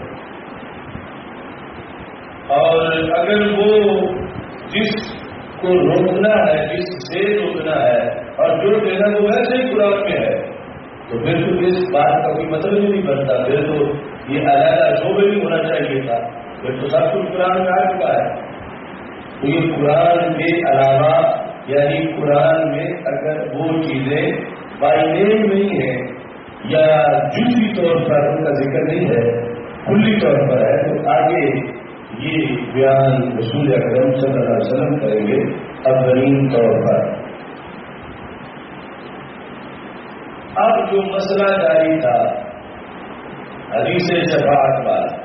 اور اگر وہ جس کو روکنا ہے، جس سے روکنا ہے اور جو دینا وہ ویسے ہی قرآن میں ہے، تو پھر تو اس بات کا کوئی مطلب ہی نہیں بنتا، پھر تو یہ علیحدہ شعبے بھی ہونا چاہیے تھا، پھر تو سب کچھ قرآن میں آ چکا ہے۔ تو یہ قرآن کے علاوہ یعنی قرآن میں اگر وہ چیزیں بائی نیم نہیں ہے یا جزوی طور پر ان کا ذکر نہیں ہے، کلی طور پر ہے، تو آگے یہ بیان رسول اکرم صلی اللہ علیہ وسلم کریں گے اولین طور پر۔ اب جو مسئلہ جاری تھا حدیث شفاعت والا،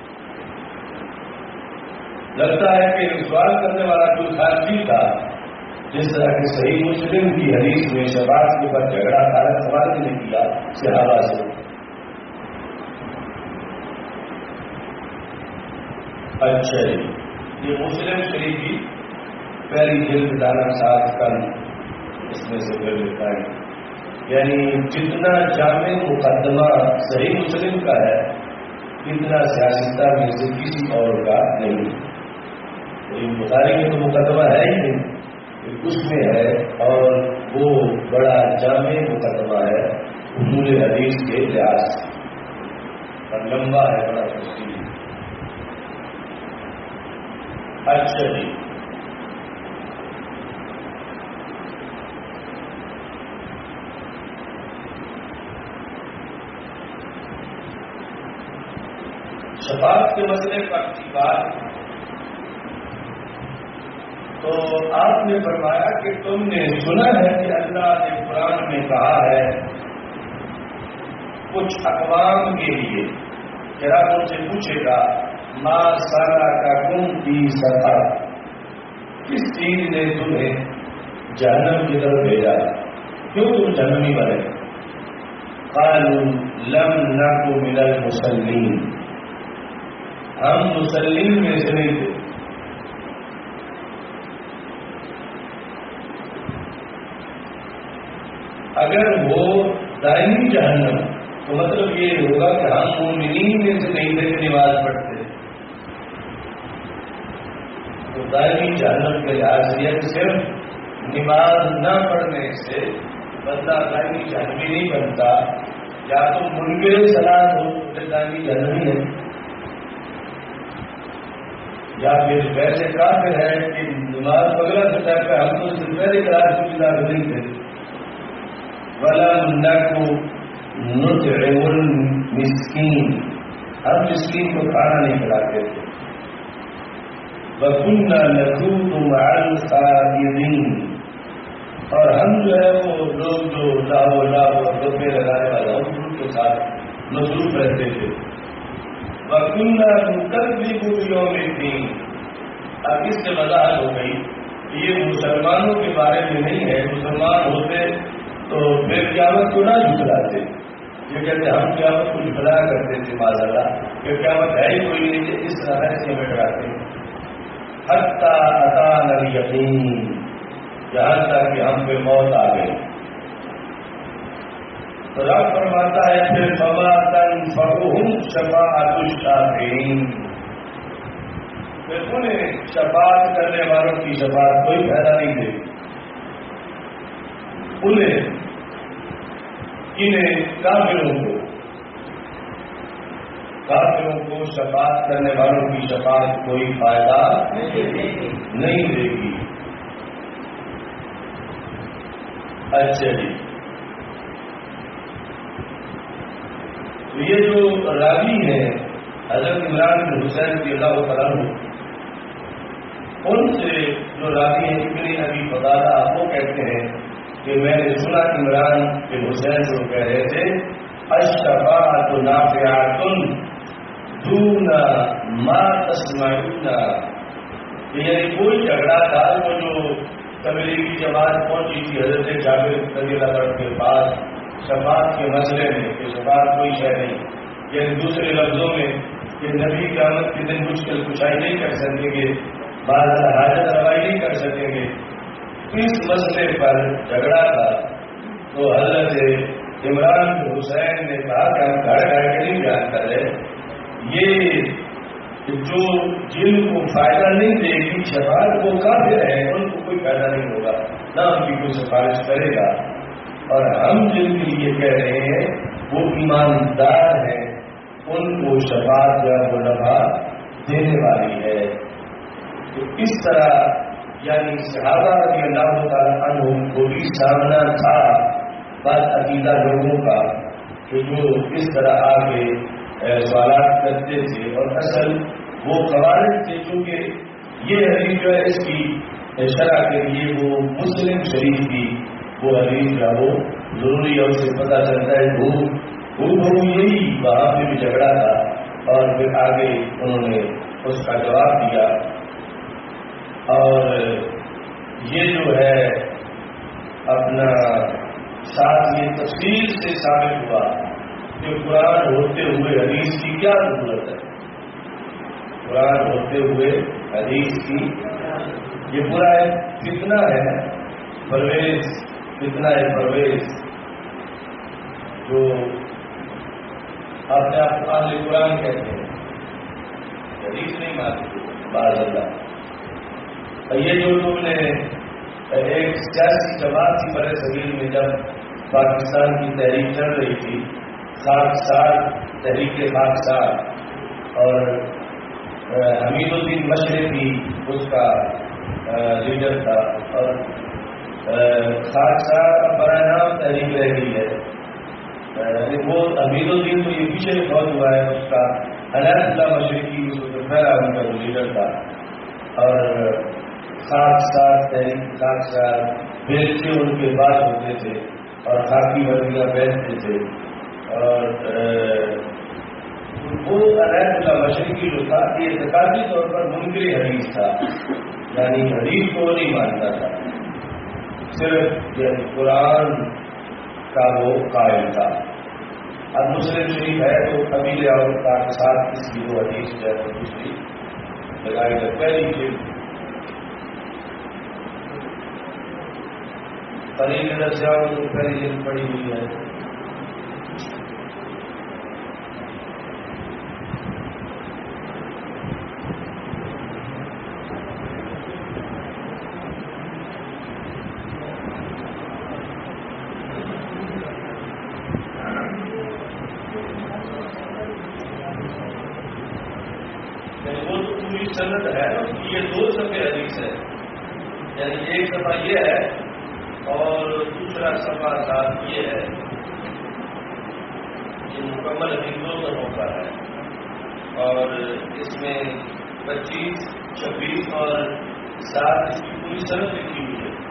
لگتا ہے کہ سوال کرنے والا جو خارجی تھا، جس طرح کہ صحیح مسلم کی حدیث میں شفاعت کے اوپر جھگڑا تھا، سوال نے کیا صحابہ سے، اچھا یہ مسلم شریف کی پہلی جلد دانا ساتھ کل اس میں سے پھر لکھا ہے، یعنی جتنا جامع مقدمہ صحیح مسلم کا ہے اتنا سیاستہ میں سے کسی اور کا نہیں، بخاری میں تو مقدمہ ہے ہی نہیں، اس میں ہے، اور وہ بڑا جامع مقدمہ ہے اصول حدیث کے لحاظ سے، اور لمبا ہے، بڑا تفصیلی۔ اچھا جی، شفاعت کے مسئلے پر کی بات، تو آپ نے فرمایا کہ تم نے سنا ہے کہ اللہ نے قرآن میں کہا ہے کچھ اقوام کے لیے، کہ رب ان سے پوچھے گا ما سلککم فی سقر، کس چیز نے تمہیں جہنم کی طرف بھیجا، کیوں تم جہنمی بنے؟ قالوا لم نک من المصلین، ہم مسلمین میں سے نہیں تھے۔ اگر وہ دائمی جہنم تو مطلب یہ ہوگا کہ ہم مومنین میں سے نہیں تھے کہ نماز پڑھتے، تو دائمی جہنم کے لحاظ سے کہ صرف نماز نہ پڑھنے سے بندہ دائمی جہنمی نہیں بنتا، یا تو منکر صلاۃ ہو تو دائمی جہنمی ہے، یا پھر ویسے کافر ہے کہ نماز وغیرہ سے طے پہ ہم تو اس سے پہلے کلاس کی داخل نہیں تھے۔ وَلَمْ نَكُ نُطْعِمُ الْمِسْكِينَ، ہم مسکین کو کھانا نہیں کھلاتے تھے۔ وَكُنَّا نَخُوضُ مَعَ الْخَائِضِينَ، اور ہم جو ہے وہ لوگ جو لاہو لاہو اور گپے لگانے والا ان کے ساتھ مصروف رہتے تھے۔ وَكُنَّا نُكَذِّبُ بِيَوْمِ الدِّينِ، اب اس سے وضاحت ہو گئی کہ یہ مسلمانوں کے بارے میں نہیں ہے، مسلمان ہوتے تو پھر قیامت کو نہ جھٹلاتے، یہ کہتے ہم قیامت کو جھٹلایا کرتے تھے معاذ اللہ، کہ قیامت ہے ہی کوئی نہیں، کہ اس طرح سے ہمیں ڈراتے۔ حتی اتانا الیقین، یہاں تک کہ ہم پہ موت آ گئی۔ تو رب فرماتا ہے پھر فما تنفعهم شفاعۃ الشافعین، پھر انہیں شفاعت کرنے والوں کی شفاعت کوئی فائدہ نہیں دے گی، انہیں کافروں کو شفاعت کرنے والوں کی شفاعت کوئی فائدہ نہیں دے گی۔ اچھا جی، تو یہ جو راوی ہے حضرت عمران بن حسین رضی اللہ تعالیٰ عنہ، ان سے جو راوی ہیں ابن ابی فضالہ، وہ کہتے ہیں کہ میں نے سنا عمران بن حسین جو کہہ رہے تھے الشفاعۃ نافعۃ دون ما تسمعون، یعنی کوئی جھگڑا تھا وہ جو تبلیغی جماعت پہنچی تھی حضرت جابر رضی اللہ عنہ کے پاس شفاعت کے مسئلے میں کہ شفاعت کوئی شے نہیں، یعنی دوسرے لفظوں میں کہ نبی قیامت کے دن مشکل کشائی نہیں کر سکیں گے، بعض حاجت روائی نہیں کر سکیں گے، اس مسئلے پر جھگڑا تھا۔ تو حضرت عمران بن حسین نے کہا کہ ہم گھر گھر کے نہیں بیان کر رہے، یہ جو جن کو فائدہ نہیں دے گی شفاعت وہ کافر ہیں، ان کو کوئی فائدہ نہیں ہوگا، نہ ان کی کوئی سفارش کرے گا، اور ہم جن کے لیے کہہ رہے ہیں وہ ایماندار ہیں، ان کو شفاعت جو ہے وہ نفع دینے والی ہے۔ تو اس طرح یعنی صحابہ رضی اللہ تعالیٰ عنہم کو بھی سامنا تھا بعض عقیدہ لوگوں کا کہ جو اس طرح آگے سوالات کرتے تھے، اور اصل وہ قواعد تھے، چونکہ یہ حدیث جو ہے اس کی شرح کے لیے وہ مسلم شریف کی وہ حدیث کا وہ ضروری ہے، اس سے پتہ چلتا ہے وہ یہی وہاں پہ بھی جھگڑا تھا، اور پھر آگے انہوں نے اس کا جواب دیا۔ اور یہ جو ہے اپنا ساتھ یہ تفصیل سے ثابت ہوا کہ قرآن ہوتے ہوئے حدیث کی کیا ضرورت ہے، قرآن ہوتے ہوئے حدیث کی، یہ پورا ایک فتنہ ہے، پرویز فتنہ ہے، پرویز جو اپنے آپ کو اہل قرآن کہتے ہیں، حدیث نہیں مانتے باز اللہ۔ یہ جو لوگ نے ایک سیاسی جماعت کی برے صغیر میں جب پاکستان کی تحریک چل رہی تھی، خاکسار تحریک خاکسار، اور حمید الدین مشرقی اس کا لیڈر تھا، اور خاکسار برائے نام تحریک رہ گئی ہے، وہ حمید الدین تو یہ پیچھے بہت ہوا ہے اس کا عنایت اللہ مشرقی اس وقت پہلا ان کا جو لیڈر تھا، اور خاک ساتھ بیلچے ان کے بعد ہوتے تھے اور خاکی وردیاں پہنتے تھے، اور وہ عنایت اللہ مشرقی جو تھا یہ اعتقادی طور پر منکر حدیث تھا، یعنی حدیث کو نہیں مانتا تھا، صرف یعنی قرآن کا وہ قائل تھا۔ اب مسلم شریف ہے تو قبیل اور کے ساتھ اس کی وہ حدیث جو ہے دوسری لگائی گئی، پہلی چیز قریب رسیاؤں پہلی جلد پڑی ہوئی ہے۔ سند ہے یہ دو صفحے حدیث ہے، یعنی ایک صفحہ یہ ہے اور دوسرا صفحہ ساتھ یہ ہے، یہ مکمل حدیثوں کا موقع ہے، اور اس میں 25، 26 اور 7 اس کی پوری سند لکھی ہوئی ہے۔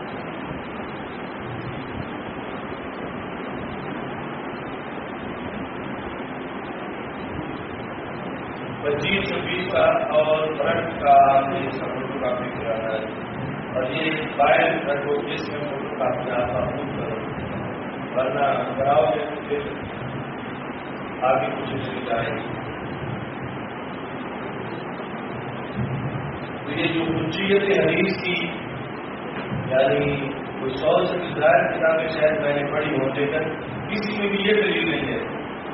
پچیس 26 کا اور فرنٹ کا آپ نے اس کا فوٹو کاپی کرانا ہے، اور یہ فائل رکھو جس میں فوٹو کاپی آپ محفوظ کرو، ورنہ کراؤ گے تو پھر آگے کچھ چیز آئے گی۔ تو یہ جو حجیت حدیث کی یعنی کوئی 100 سے زائد کتابیں شاید میں نے پڑھی ہوں، لیکن کسی میں بھی یہ دلیل نہیں ہے۔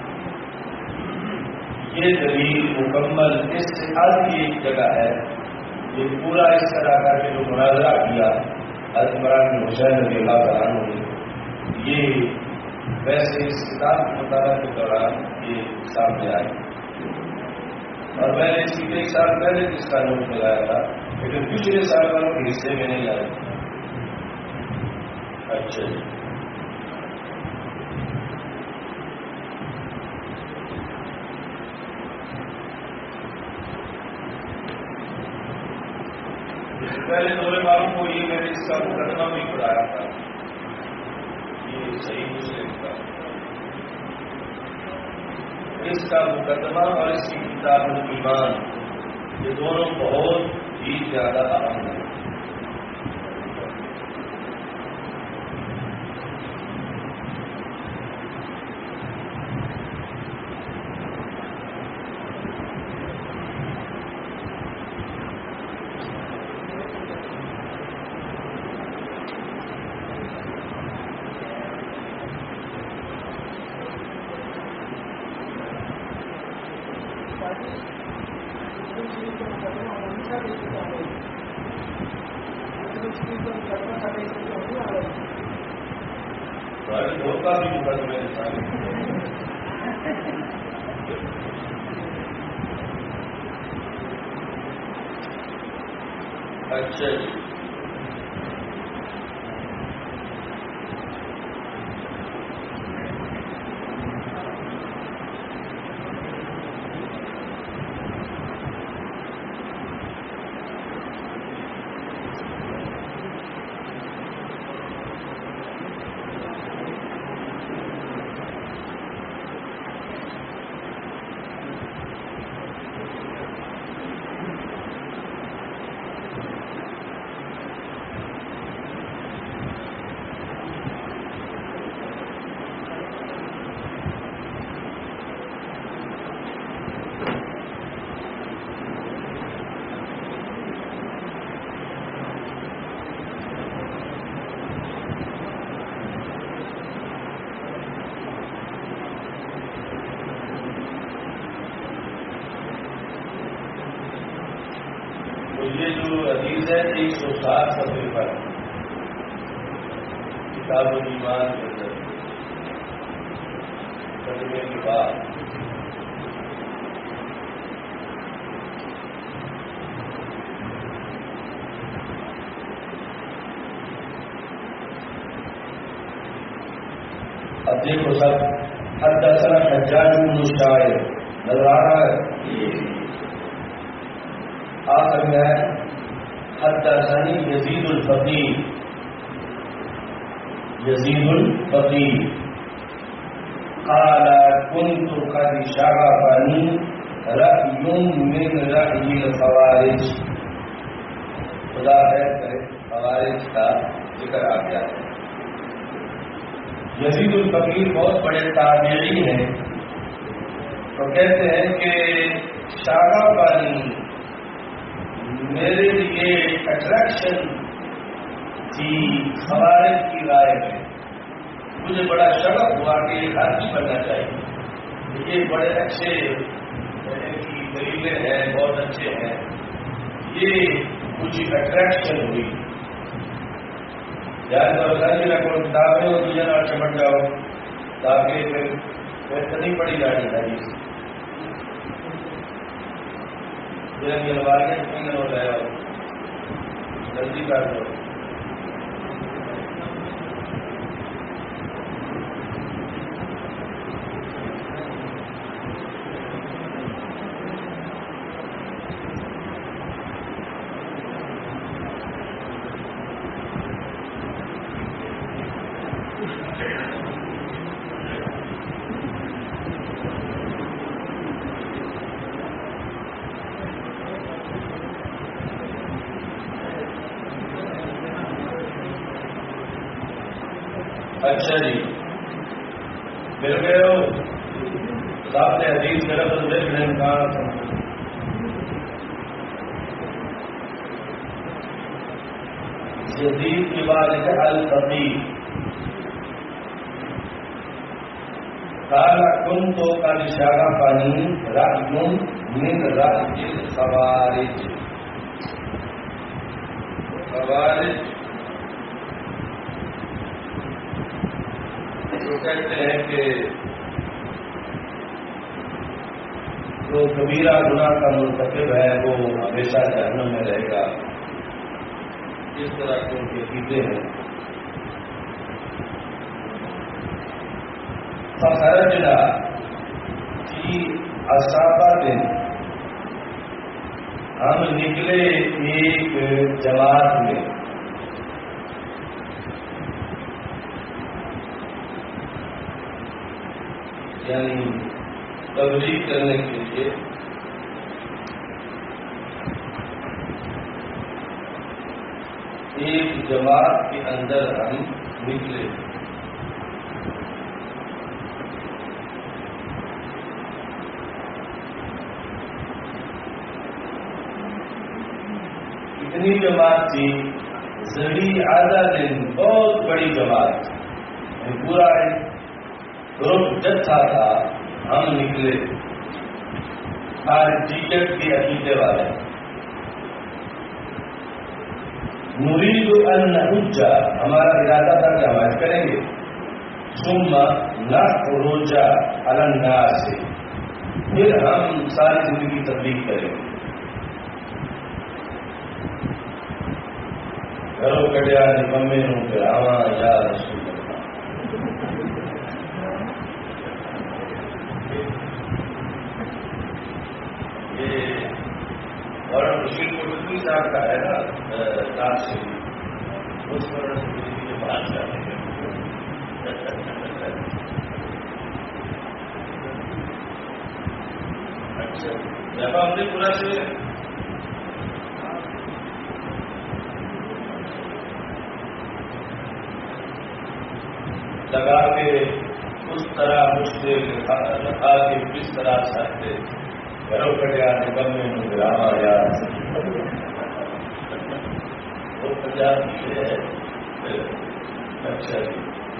یہ دلیل مکمل اس سے آگے ایک جگہ ہے، یہ پورا اس طرح کا کہ جو مناظرہ کیا حضرت عمران بن حسین رضی اللہ تعالیٰ عنہ نے، یہ ویسے اس کتاب کے مطالعہ کے دوران یہ سامنے آئی، اور میں نے اس کی کئی سال پہلے اس کا نوٹ لگایا تھا، لیکن پچھلے سال والوں کے حصے میں نہیں آیا۔ اچھا جی، پہلے دورے والوں کو یہ میں نے اس کا مقدمہ بھی پڑھایا تھا، یہ صحیح مسلم کا، اس کا مقدمہ اور اس کی کتاب الایمان یہ دونوں بہت ہی زیادہ اہم ہیں۔ اچھا جی، یہ جو حدیث ہے 160 صفحے پر کتاب الایمان کے اندر ترجمے کے بعد اب دیکھو سب حدثنا حجاج بن شاعر نظر آ رہا ہے؟ آخر میں حدثنی یزید الفقیہ، یزید الفقیہ قال كنت قد شغفني رأي من رأي الخوارج. خدا خیر کرے، خوارج کا ذکر آ گیا. یزید الفقیہ بہت بڑے تابعی ہیں، تو کہتے ہیں کہ شغفنی، میرے لیے اٹریکشن تھی خوارج کی رائے میں. مجھے بڑا شغف ہوا کہ یہ حاجی بننا چاہیے، یہ بڑے اچھے ان کی دلیلیں ہیں، بہت اچھے ہیں، یہ مجھے اٹریکشن ہوئی. نہ کوئی کتابیں ہو دنیا نہ چمٹ جاؤ، تاکہ پھر نہیں پڑی جانی چاہیے. الماریاں کتنی ہو جائے جلدی کر دو. اچھا جی، مل گئے ہو؟ صاحب نے حدیث میرا تو دیکھ لیں کہاں تھا. یزید کی بات ہے الفقیہ قال كنت قد شغفني رأي من رأي الخوارج. خوارج تو کہتے ہیں کہ جو کبیرہ گناہ کا مرتکب ہے وہ ہمیشہ جہنم میں رہے گا. اس طرح کے ان کے عقیدے ہیں. فخرجنا فی اصابۃ، ہم نکلے ایک جماعت میں. یعنی تبلیغ کرنے کے لیے ایک جماعت کے اندر ہم نکلے. اتنی جماعت تھی، زری آدھا دن، بہت بڑی جماعت، پورا گروپ جتھا تھا. ہم نکلے ٹیچر کے عقیدے والے. نرید ان نحج، ہمارا ارادہ تھا کہ ہم حج کریں گے. ثم نخرج علی الناس، پھر ہم ساری زندگی تبلیغ کریں گے. گھروں کٹیا نکمے ہوں پھر آواں یا رسول اللہ. اور رشید قطبی صاحب کا ہے نا نام سے، اس پر بات کرتے ہیں. اچھا جب ہم نے پورا سے لگا کے اس طرح مجھ سے لکھا کہ کس طرح چاہتے گھروں کٹیا نکم میں گراما یا وہ پنجاب کی ہے. اچھا جی،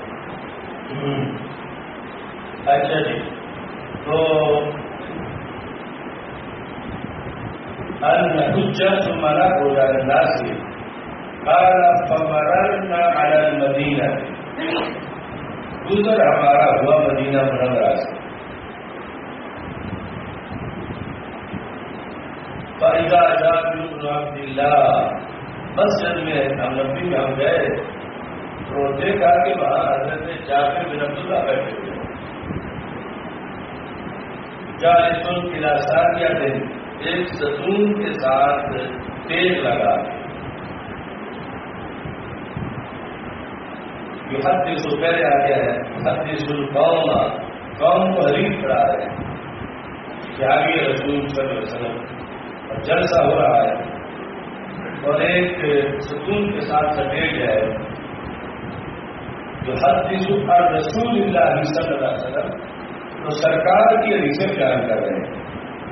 اچھا جی. تو الحجت منع ہو جائے الناس سے. قال فمررنا علی المدینہ، گزر ہمارا ہوا مدینہ منورہ سے. فَإِذَا جَابِرُ بْنُ عَبْدِ اللَّهِ، مسجد میں ہم نبی میں ہم گئے تو دیکھا کہ وہاں حضرت جابر بن عبد اللہ بیٹھے ہوئے. جالسن الی ثانیۃ، ایک ستون کے ساتھ تیل لگا کے، یحدث پہلے آ گیا ہے، یحدث القوم، قوم کو حدیث پڑھا رہے ہیں کہ آگے رسول صلی اللہ علیہ وسلم اور جلسہ ہو رہا ہے اور ایک ستون کے ساتھ لپیٹ ہے، یحدث عن رسول اللہ صلی اللہ علیہ وسلم، تو سرکار کی حدیثیں بیان کر رہے ہیں۔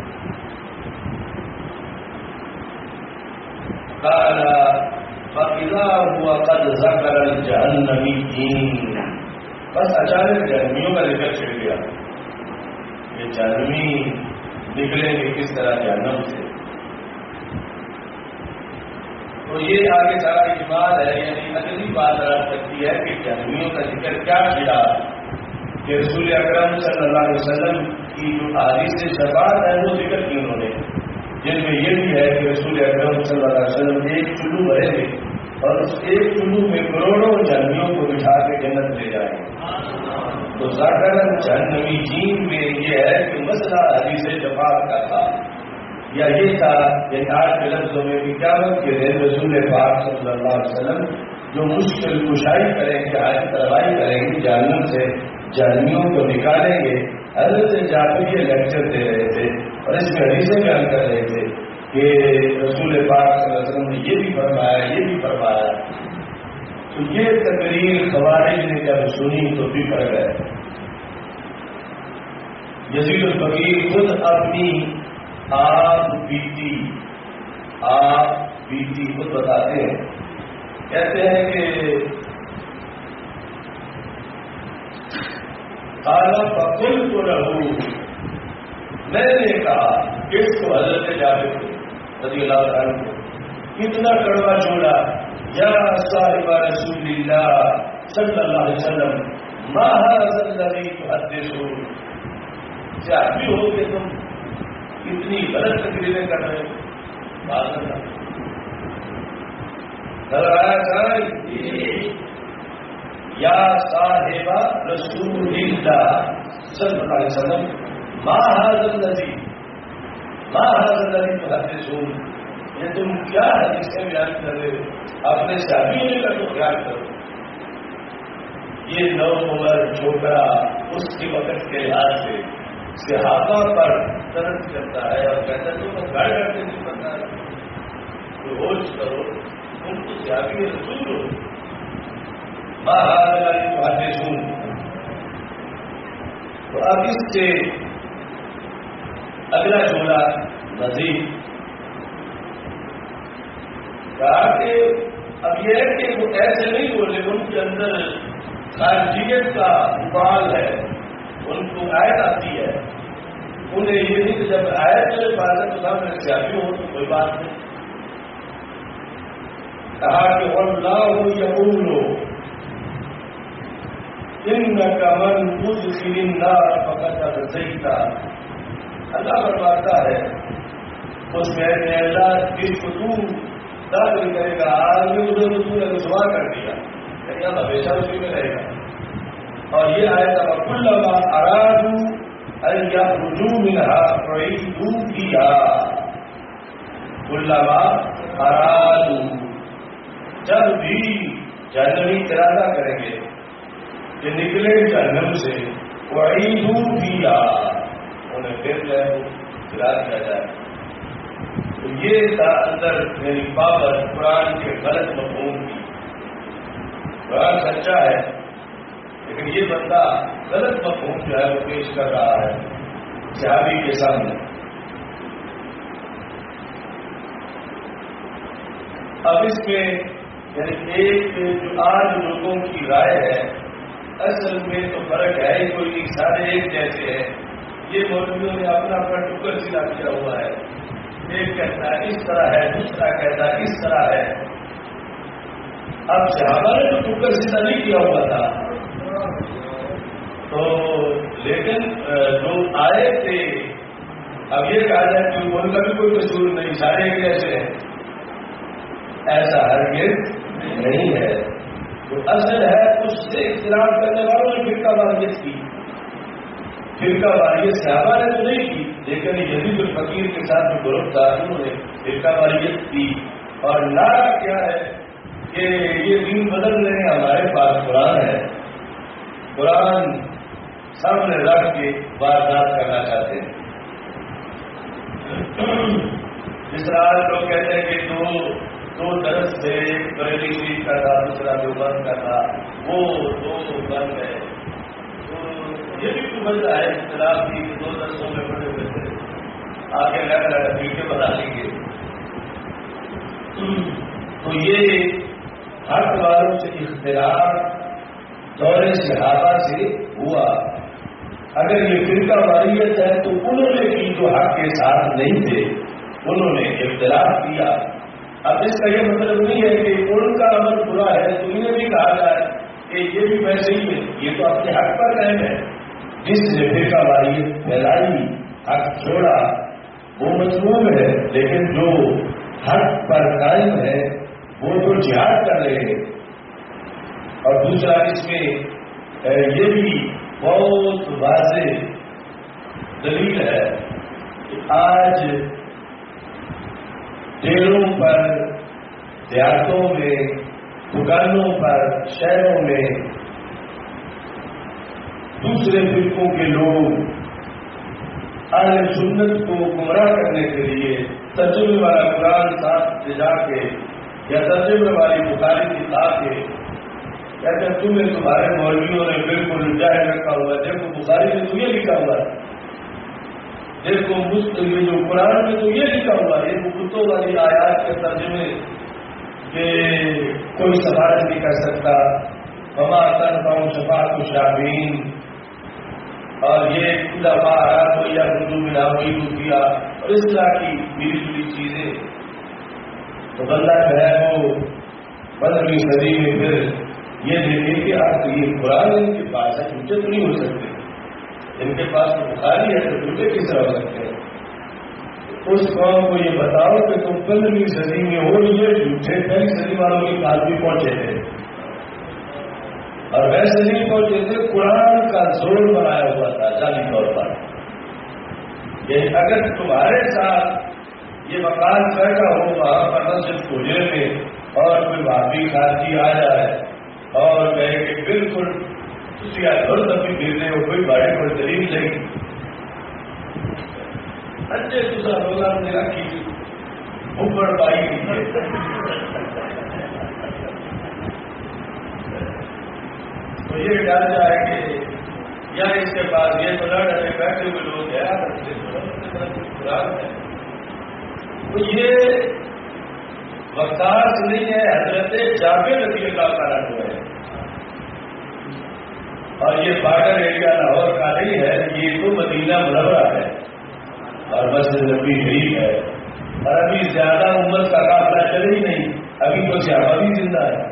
قال فَإِذَا هُوَ قَدْ ذَكَرَ الْجَهَنَّمِيِّينَ، بس اچانک جہنمیوں کا ذکر چھڑ گیا، یہ جہنمی نکلیں گے کس طرح جہنم سے۔ تو یہ آگے سارا اجمال ہے، یعنی اگلی بات رد کرتی ہے کہ جہنمیوں کا ذکر کیا کیا کہ رسول اکرم صلی اللہ علیہ وسلم کی جو احادیث شفاعت ہے وہ ذکر کی انہوں نے، جن میں یہ بھی ہے کہ رسول اکرم صلی اللہ علیہ وسلم ایک چلو بھریں گے اور اس ایک چلو میں کروڑوں جہنمیوں کو بٹھا کے جنت لے جائیں گے۔ تو ذاکر جہنمی جین میں یہ ہے کہ مسئلہ حدیث شفاعت کا تھا، یا یہ تھا کہ آج کے لفظوں میں بھی قیامت کے دن رسول پاک صلی اللہ علیہ وسلم جو مشکل کشائی کریں گے، حاجت روائی کریں گے جہنم سے، جہنمیوں کو نکالیں گے۔ حضرت جعفری یہ لیکچر دے رہے تھے اور اس میں حدیثیں بیان کر رہے تھے کہ رسول پاک صلی اللہ علیہ وسلم نے یہ بھی فرمایا، یہ بھی فرمایا۔ تو یہ تقریر خوارج نے جب سنی تو بھی پڑ گئے۔ یزید الفقیر خود اپنی آپ بیتی خود بتاتے ہیں، کہتے ہیں کہ فَقُلْتُ لَهُ، میں نے کہا کس کو؟ حضرت جابر کو رضی اللہ عنہ کو، کتنا کڑوا چھوڑا، یا صاحب رسول اللہ صلی اللہ علیہ وسلم ما هذا الذي تحدثون، جابر ہو کہ تم اتنی غلط تقریریں کر رہے ہو، بات یا صاحب رسول اللہ صلی اللہ علیہ وسلم ما هذا الذي تحدثون، یہ تم کیا حدیثیں بیان کر رہے ہو؟ اپنے صحابیوں نے کر تو بیان کرو۔ یہ نو عمر چھوکرا اس کے وقت کے لحاظ سے صحابہ پر ترس کرتا ہے اور کہتا ہے تم گھر کرتے نہیں پتا، تو ہوش کرو، تم تو صحابی رسول ہو۔ ما هذا الذي تحدثون، تو اب اس سے اگلا جملہ مزید کہا کہ اب یہ ہے کہ وہ ایسے نہیں بولے، ان کے اندر خارجیت کا ابال ہے، ان کو آیت آتی ہے، انہیں یہ نہیں کہ جب آیت میرے پاس ہے تو سامنے سیاسی ہو تو کوئی بات نہیں۔ کہا کہ واللہ یقول انک من تدخل النار فقد اغویتہ، اللہ فرماتا ہے اس میں کہ اللہ جس کو تو داخل کرے گا آج میں ادھر تو نے رسوا کر دیا، کہ اب ہمیشہ اسی میں رہے گا۔ اور یہ آیت کلما ارادوا ان یخرجوا منها اعیدوا فیها، کلما ارادوا، جب بھی جہنمی ارادہ کریں گے کہ نکلے جہنم سے، اعیدوا فیها، انہیں پھر جو ہے گرا دیا جائے۔ تو یہ تھا اندر میری بابت قرآن کے غلط مفہوم کی۔ قرآن سچا ہے لیکن یہ بندہ غلط مفہوم جو ہے وہ پیش کر رہا ہے صحابی کے سامنے۔ اب اس میں یعنی ایک جو آج لوگوں کی رائے ہے، اصل میں تو فرق ہے ہی کوئی نہیں، سارے ایک جیسے ہیں۔ یہ مولویوں نے اپنا اپنا ٹکر سلا کیا ہوا ہے، ایک کہتا ہے اس طرح ہے، دوسرا کہتا ہے اس طرح ہے۔ اب صحابہ نے تو ٹکر سیدھا نہیں کیا ہوا تھا، تو لیکن جو آئے تھے اب یہ کہا جائے کہ ان کا بھی کوئی قصور نہیں، سارے ایک جیسے ہیں، ایسا ہرگز نہیں ہے۔ تو اصل ہے اس سے اختلاف کرنے والوں نے فرقہ واریت کی، فرقہ واریت صحابہ نے تو نہیں کی، لیکن یزید الفقیر کے ساتھ جو گروپ تھا انہوں نے فرقہ واریت کی. اور نعرہ کیا ہے کہ یہ دین بدل رہے ہیں، ہمارے پاس قرآن ہے، قرآن سامنے رکھ کے واردات کرنا چاہتے ہیں. جس طرح لوگ کہتے ہیں کہ دو درس تھے، ایک بریلی شریف کا تھا، دوسرا دیوبند کا تھا، وہ دو بند ہے. تو یہ بھی کوئی وجہ ہے اختلاف کی کہ دو درسوں میں پڑے ہوئے تھے، آگے الگ الگ ویڈیو بنا لیں گے. تو یہ حق والوں سے اختلاف دور صحابہ سے ہوا. اگر یہ فرقہ واریت ہے تو انہوں نے کی جو حق کے ساتھ نہیں تھے، انہوں نے اختلاف کیا. اب اس کا یہ مطلب نہیں ہے کہ ان کا عمل برا ہے تو انہیں بھی کہا جائے کہ یہ بھی ویسے ہی ہے. یہ تو اپنے حق پر قائم ہے. جس نے فرقہ واریت پھیلائی، حق چھوڑا، وہ مطلوب ہے. لیکن جو حق پر قائم ہے وہ تو جہاد کر رہے ہیں. اور دوسرا اس میں یہ بھی بہت واضح دلیل ہے کہ آج ڈیروں پر، دیہاتوں میں، دکانوں پر، شہروں میں دوسرے فرقوں کے لوگ اہل سنت کو گمراہ کرنے کے لیے ترجمے والا قرآن ساتھ لے جا کے یا ترجمے والی بخاری دکھا کے کہتے ہیں تمہیں تمہارے مولویوں نے بالکل جاہر رکھا ہوا. دیکھو بخاری میں تو یہ لکھا ہوا ہے، دیکھو یہ جو قرآن میں تو یہ لکھا ہوا ہے. یہ کتوں والی آیات کے ترجمے کہ کوئی سفارت نہیں کر سکتا، وما تنفعهم شفاعۃ الشافعین، اور یہ دفعہ تو یا اردو میں نامی کیا اور اس طرح کی ملی جلی چیزیں. تو بندہ جو ہے وہ 15ویں صدی میں پھر یہ دیکھیں کہ آپ یہ قرآن ان کے پاس ہے، جھوٹے تو نہیں ہو سکتے. ان کے پاس تو بخاری ہے تو جھوٹے کس طرح ہو سکتے ہیں؟ اس قوم کو یہ بتاؤ کہ تم 15ویں صدی میں ہو، یہ جھوٹے 15ویں صدی والوں کے پاس بھی پہنچے تھے اور ویسے نہیں پہنچے تھے. قرآن کا زور بنایا ہوا تھا جعلی طور پر. یہ اگر تمہارے ساتھ یہ مکان بیٹھا ہو وہاں پر مسجد کھولے میں اور کوئی بھابی خارجی آ جائے اور کہے کہ بالکل کسی ادھر تبھی دیتے ہو، کوئی بڑے کوئی دلیل نہیں، اچھے دوسرا روزہ نے رکھی اوپر پائی تو یہ ڈر جائے کہ یا اس کے پاس یہ تو نہ ڈرے بیٹھے ہوئے لوگ ہیں. تو یہ وقاص نہیں ہے، حضرت جابر رضی اللہ تعالیٰ عنہ ہے. اور یہ بارڈر ایریا لاہور کا نہیں ہے، یہ تو مدینہ منورہ ہے اور مسجد نبی شریف ہے. اور ابھی زیادہ امت کا قافلہ چلے ہی نہیں، ابھی تو صحابہ بھی زندہ ہے.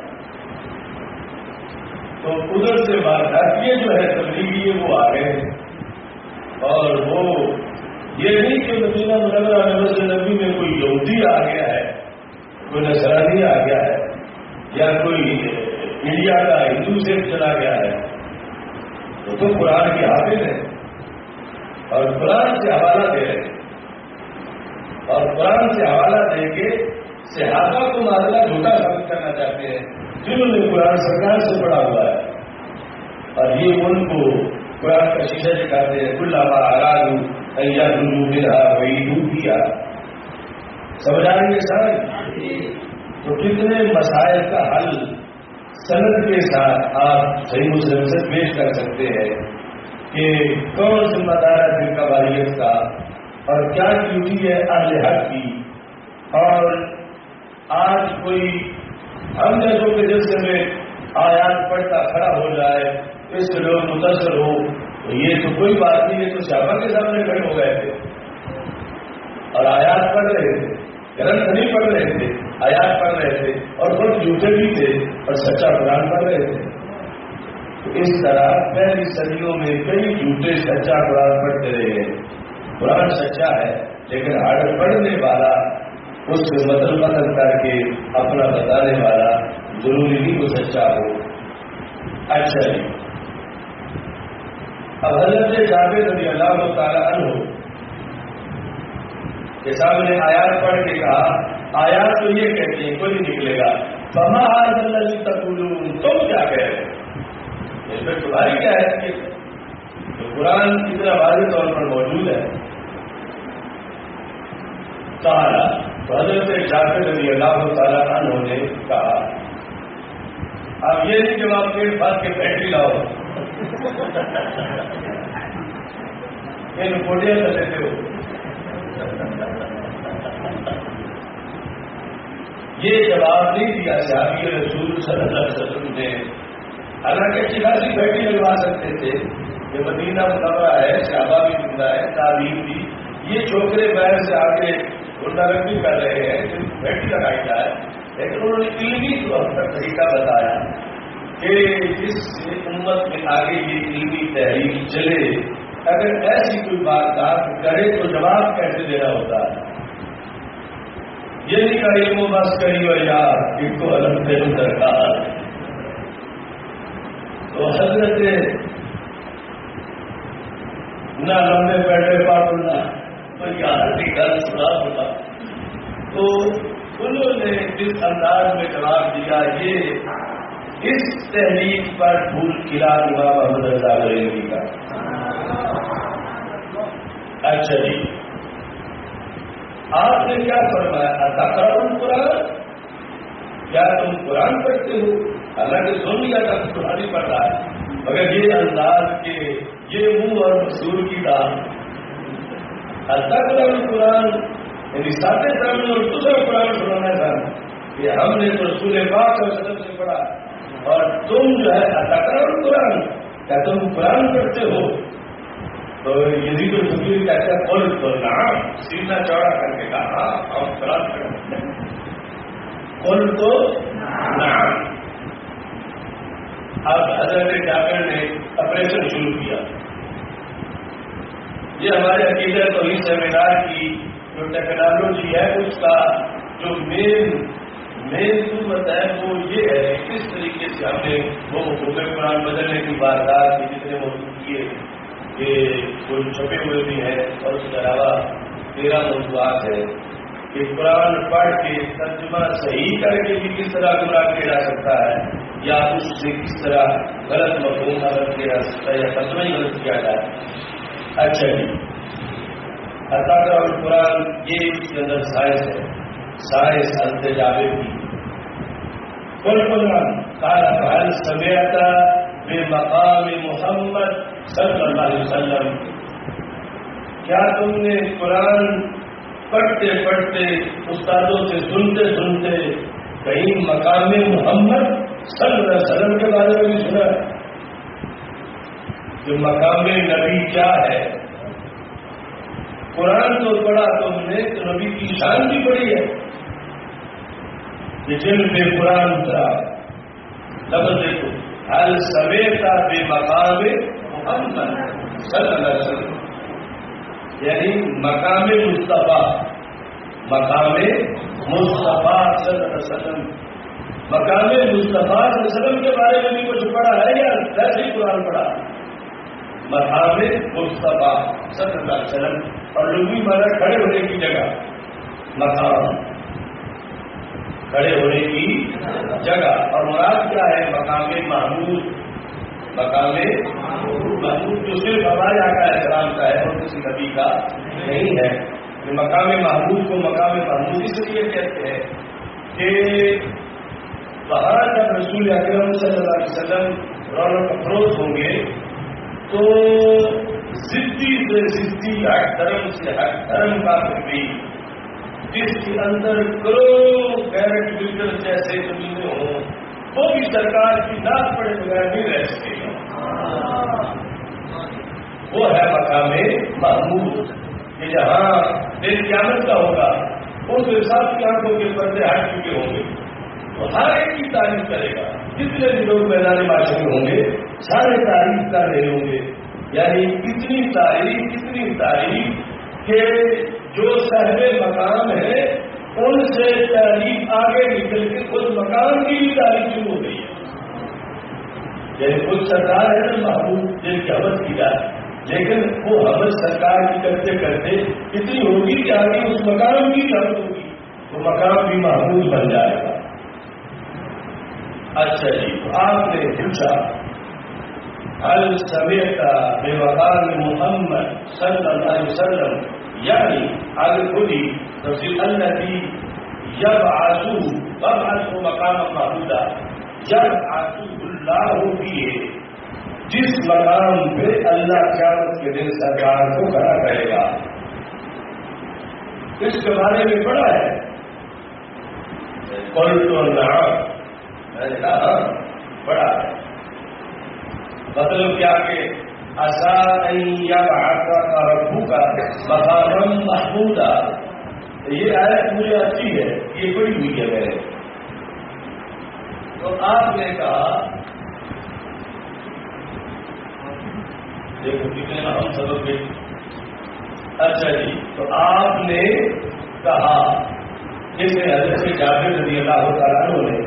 تو ادھر سے بادشاہ جو ہے تبلیغی وہ آ گئے اور وہ یہ نہیں کہ مدینہ منورہ میں مسجد نبی میں کوئی یہودی آ گیا ہے، کوئی نصرانی آ گیا ہے یا کوئی انڈیا کا ہندو سے چلا گیا ہے. وہ تو قرآن کے حافظ ہیں اور قرآن سے حوالہ دے رہے ہیں اور قرآن سے حوالہ دے کے صحابہ کو معاملہ جھوٹا ثابت کرنا چاہتے ہیں جنہوں نے قرآن سرکار سے پڑھا ہوا ہے. اور یہ ان کو قرآن کا شیشہ دکھاتے ہیں. کلما ارادوا ان یخرجوا منها اعیدوا فیہا. سمجھ آ رہی ہے سر؟ تو کتنے مسائل کا حل سند کے ساتھ آپ صحیح مسلم سے پیش کر سکتے ہیں کہ کون ذمہ دار ہے فرقہ واریت کا اور کیا ڈیوٹی ہے اہل حق کی. اور آج کوئی ہم جیسوں کے جلسے میں آیات پڑھتا کھڑا ہو جائے، اس سے لوگ متاثر ہو، تو یہ تو کوئی بات نہیں. یہ تو صحابہ کے سامنے کھڑے ہو گئے تھے اور آیات پڑھ رہے تھے، گرنتھ نہیں پڑھ رہے تھے، آیات پڑھ رہے تھے اور خود جھوٹے بھی تھے اور سچا قرآن پڑھ رہے تھے. تو اس طرح پہلی صدیوں میں کئی جھوٹے سچا قرآن پڑھتے رہے. قرآن سچا ہے لیکن ہر پڑھنے والا اس سے بدل کر کے اپنا بتانے والا ضروری نہیں وہ سچا ہو. اچھا جی، اب حضرت جابر رضی اللہ تعالیٰ عنہ کے سامنے آیات پڑھ کے کہا، آیات تو یہ کہتے ہیں کوئی نہیں نکلے گا، فما ھذا الذی تقولون، تم کیا کہہ رہے ہو؟ اس میں تمہاری کیا ہے؟ تو قرآن اتنا واضح طور پر موجود ہے. کہا تو حضرت جابر رضی اللہ تعالیٰ عنہ نے کہا، آپ یہ نہیں کہ آپ پیٹ بھر کے بیٹری لاؤ، یہ کوٹیاں کر لیتے ہو. یہ جواب نہیں دیا صحابی رسول صلی اللہ علیہ وسلم نے. حالانکہ اچھی خاصی بیٹری لگوا سکتے تھے، یہ مدینہ منورہ ہے، صحابہ بھی زندہ ہے، تابعین بھی. یہ چھوکرے باہر سے آگے گنڈاگردی کر رہے ہیں، بیٹری لگائی جائے. لیکن انہوں نے علمی طور پر طریقہ بتایا کہ جس سے امت میں آگے یہ علمی تحریک چلے، اگر ایسی کوئی بات کرے تو جواب کیسے دینا ہوتا ہے. یہ نہیں کہ علم و بس کری ہو یار ان کو الگ سے درکار. تو حضرت نہ لمبے بیٹھے پاٹنا تو یار کی گل سنا ہوتا. تو انہوں نے جس انداز میں جواب دیا، یہ اس تحریک پر پھول کھلا امام احمد رضا بریلوی کا. اچھا جی، آپ نے کیا فرمایا؟ اتقرؤون قرآن، کیا تم قرآن پڑھتے ہو؟ حالانکہ سن لیا تھا تمہاری پڑھ رہا ہے، مگر یہ انداز کے یہ منہ اور مسور کی دام. اتقرؤون قرآن یعنی ساتھ سامنے اور دوسرا قرآن سنانا تھا کہ ہم نے تو رسول پاک صلی اللہ علیہ وسلم سے پڑھا، اور تم جو ہے اتقرؤون قرآن، کیا تم قرآن پڑھتے ہو؟ تو یزید الفقیر کہتا ہے قل تو نعم، سینہ چوڑا کر کے کہا ہم قرآن پڑھتے ہیں. قل تو نعم. اب حضرت جابر نے آپریشن شروع کیا. یہ ہمارے عقیدت اور اس سیمینار کی جو ٹیکنالوجی ہے اس کا جو مین صورت ہے وہ یہ ہے کہ کس طریقے سے ہم نے وہ حکم قرآن بدلنے کی واردات کے جتنے موضوع کیے کہ وہ چھپے ہوئے بھی ہیں، اور اس کے علاوہ 13 موضوعات ہیں کہ قرآن پڑھ کے ترجمہ صحیح کر کے بھی کس طرح گمراہ کیا جا سکتا ہے، یا اس سے کس طرح غلط مفہوم غلط کیا جا سکتا ہے، یا ترجمہ ہی غلط کیا جائے. اچھا جی، اتقرؤون قرآن یہ اس کے اندر سائنس ہے، سائنس حضرت جابر کی. قل قال فهل سمعت بمقام محمد صلی اللہ علیہ وسلم، کیا تم نے قرآن پڑھتے پڑھتے استادوں سے سنتے سنتے کہیں مقام محمد صلی اللہ علیہ وسلم کے بارے میں بھی سنا کہ مقام نبی کیا ہے؟ قرآن تو پڑھا تم نے تو نبی کی شان بھی پڑھی ہے کہ جن پہ قرآن اترا. لفظ دیکھو، حل سمیت بمقام محمد صلی اللہ علیہ وسلم، یعنی مقام مصطفیٰ، مقام مصطفیٰ صلی اللہ علیہ وسلم. مقام مصطفیٰ صلی اللہ علیہ وسلم کے بارے میں بھی کچھ پڑھا ہے یا ویسے ہی قرآن پڑھا؟ مقام مصطفیٰ صلی اللہ علیہ وسلم. اور لغوی معنی کھڑے ہونے کی جگہ، مقام کھڑے ہونے کی جگہ. اور مراد کیا ہے؟ مقام محمود. مقام محمود جو صرف ہمارے آقا احترام کا ہے اور کسی نبی کا نہیں ہے. مقام محمود کو مقام محمود اس لیے کہتے ہیں کہ وہاں جب رسول اکرم صلی اللہ علیہ وسلم رونق افروز ہوں گے تو ضدی سے ضدی، ہٹ دھرم سے ہٹ دھرم کا بھی، جس کے اندر کروڑوں کیرٹ لیٹر جیسے زمینیں ہوں، وہ بھی سرکار کی ناک پڑے بغیر نہیں رہ سکے گا. وہ ہے مقام محمود کہ جہاں دن قیامت کا ہوگا اس حساب کی آنکھوں کے پردے ہٹ چکے ہوں گے تو ہر ایک کی تعریف کرے گا. جتنے بھی لوگ میدان معاشرے میں ہوں گے سارے تعریف کر رہے ہوں گے. یعنی اتنی تعریف کہ جو صاحب مقام ہے ان سے تعریف آگے نکل کے خود مقام کی بھی تعریف شروع ہو گئی ہے. یعنی خود سرکار ہے نا محبوب جن کی حمد کی جائے، لیکن وہ حمد سرکار کی کرتے کرتے اتنی ہوگی کہ آگے اس مقام کی حمد ہوگی، وہ مقام بھی محبوب بن جائے گا۔ اچھا جی، تو آپ نے پوچھا هل سمعت بمقام محمد صلی اللہ علیہ وسلم، یعنی آگے خودی تفسیر الذی یبعث مقام محمودہ یبعث اللہ فیہ، جس مقام پہ اللہ قیامت کے دن سرکار کو کھڑا کرے گا، اس کے بارے میں پڑھا ہے؟ قلت نعم، میں نے کہا پڑھا ہے۔ مطلب کیا کہ عسیٰ ان یبعثک ربک مقاما محمودا، یہ آیت مجھے اچھی ہے، یہ پڑھی ہوئی ہے میں نے۔ تو آپ نے کہا دیکھو کتنے اہم سبب ہے۔ اچھا جی، تو آپ نے کہا جیسے حضرت جابر رضی اللہ تعالیٰ عنہ نے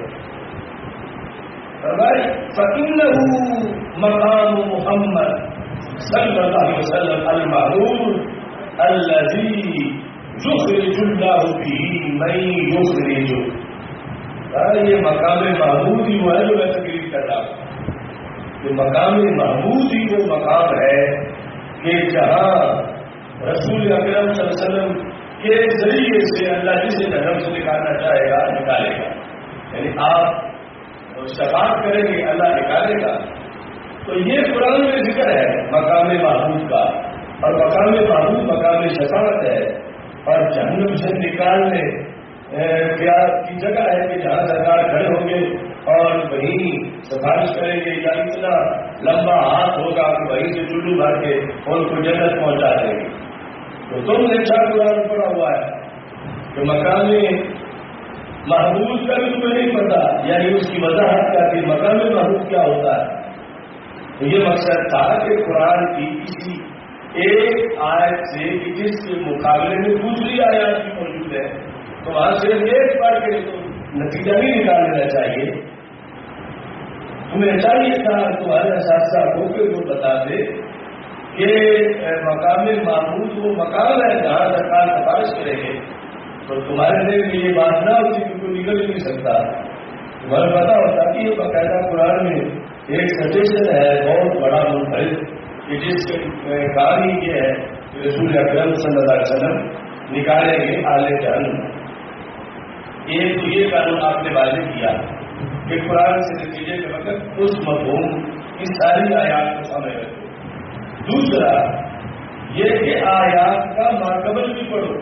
فَإِنَّهُ مقام محمد صلی اللہ علیہ وسلم المحمود الذي يخرج الله به من يخرج، یہ مقام محمود ہی وہ ہے جو میں تقریر کر رہا ہوں، یہ مقام محمود ہی وہ مقام ہے کہ جہاں رسول اکرم صلی اللہ علیہ وسلم کے ذریعے سے اللہ جسے جہنم سے نکالنا چاہے گا نکالے گا، یعنی آپ شفاعت کریں گے اللہ نکالے گا۔ تو یہ قرآن میں ذکر ہے مقام محمود کا، اور مقام محمود مقام شفاعت ہے، اور جہنم سے نکالنے کی جگہ ہے کہ جہاں سرکار کھڑے ہوں گے اور وہیں سفارش کریں گے، یا اتنا لمبا ہاتھ ہوگا کہ وہیں سے چلو بھر کے ان کو جنت پہنچا دیں گے۔ تو تم نے اچھا قرآن پڑھا ہوا ہے کہ مقام محمود کا بھی تمہیں نہیں پتا، یعنی اس کی وضاحت کیا کہ مقام محمود کیا ہوتا ہے۔ تو یہ مقصد تھا کہ قرآن کی کسی ایک آیت سے کہ جس کے مقابلے میں دوسری آیات بھی موجود ہے، تو وہاں سے ایک بار کے نتیجہ نہیں نکال لینا چاہیے، تمہیں چاہیے تھا تمہارے اساتذہ کو کہ وہ بتا دے کہ مقام محمود وہ مقام ہے جہاں سرکار سفارش کریں گے، تو تمہارے دل میں یہ بات نہ ہوتی کہ کوئی نکل ہی نہیں سکتا، تمہیں پتا ہوتا کہ یہ باقاعدہ قرآن میں ایک سجیشن ہے بہت بڑا منفرد کہ جس کہانی یہ ہے کہ رسول اکرم صلی اللہ علیہ وسلم نکالیں گے آل جہنم۔ ایک تو یہ قانون آپ نے واضح کیا کہ قرآن سے نتیجے کے وقت اس مفہوم کی ساری آیات کو سامنے رکھو۔ دوسرا یہ کہ آیات کا ماقبل بھی پڑھو،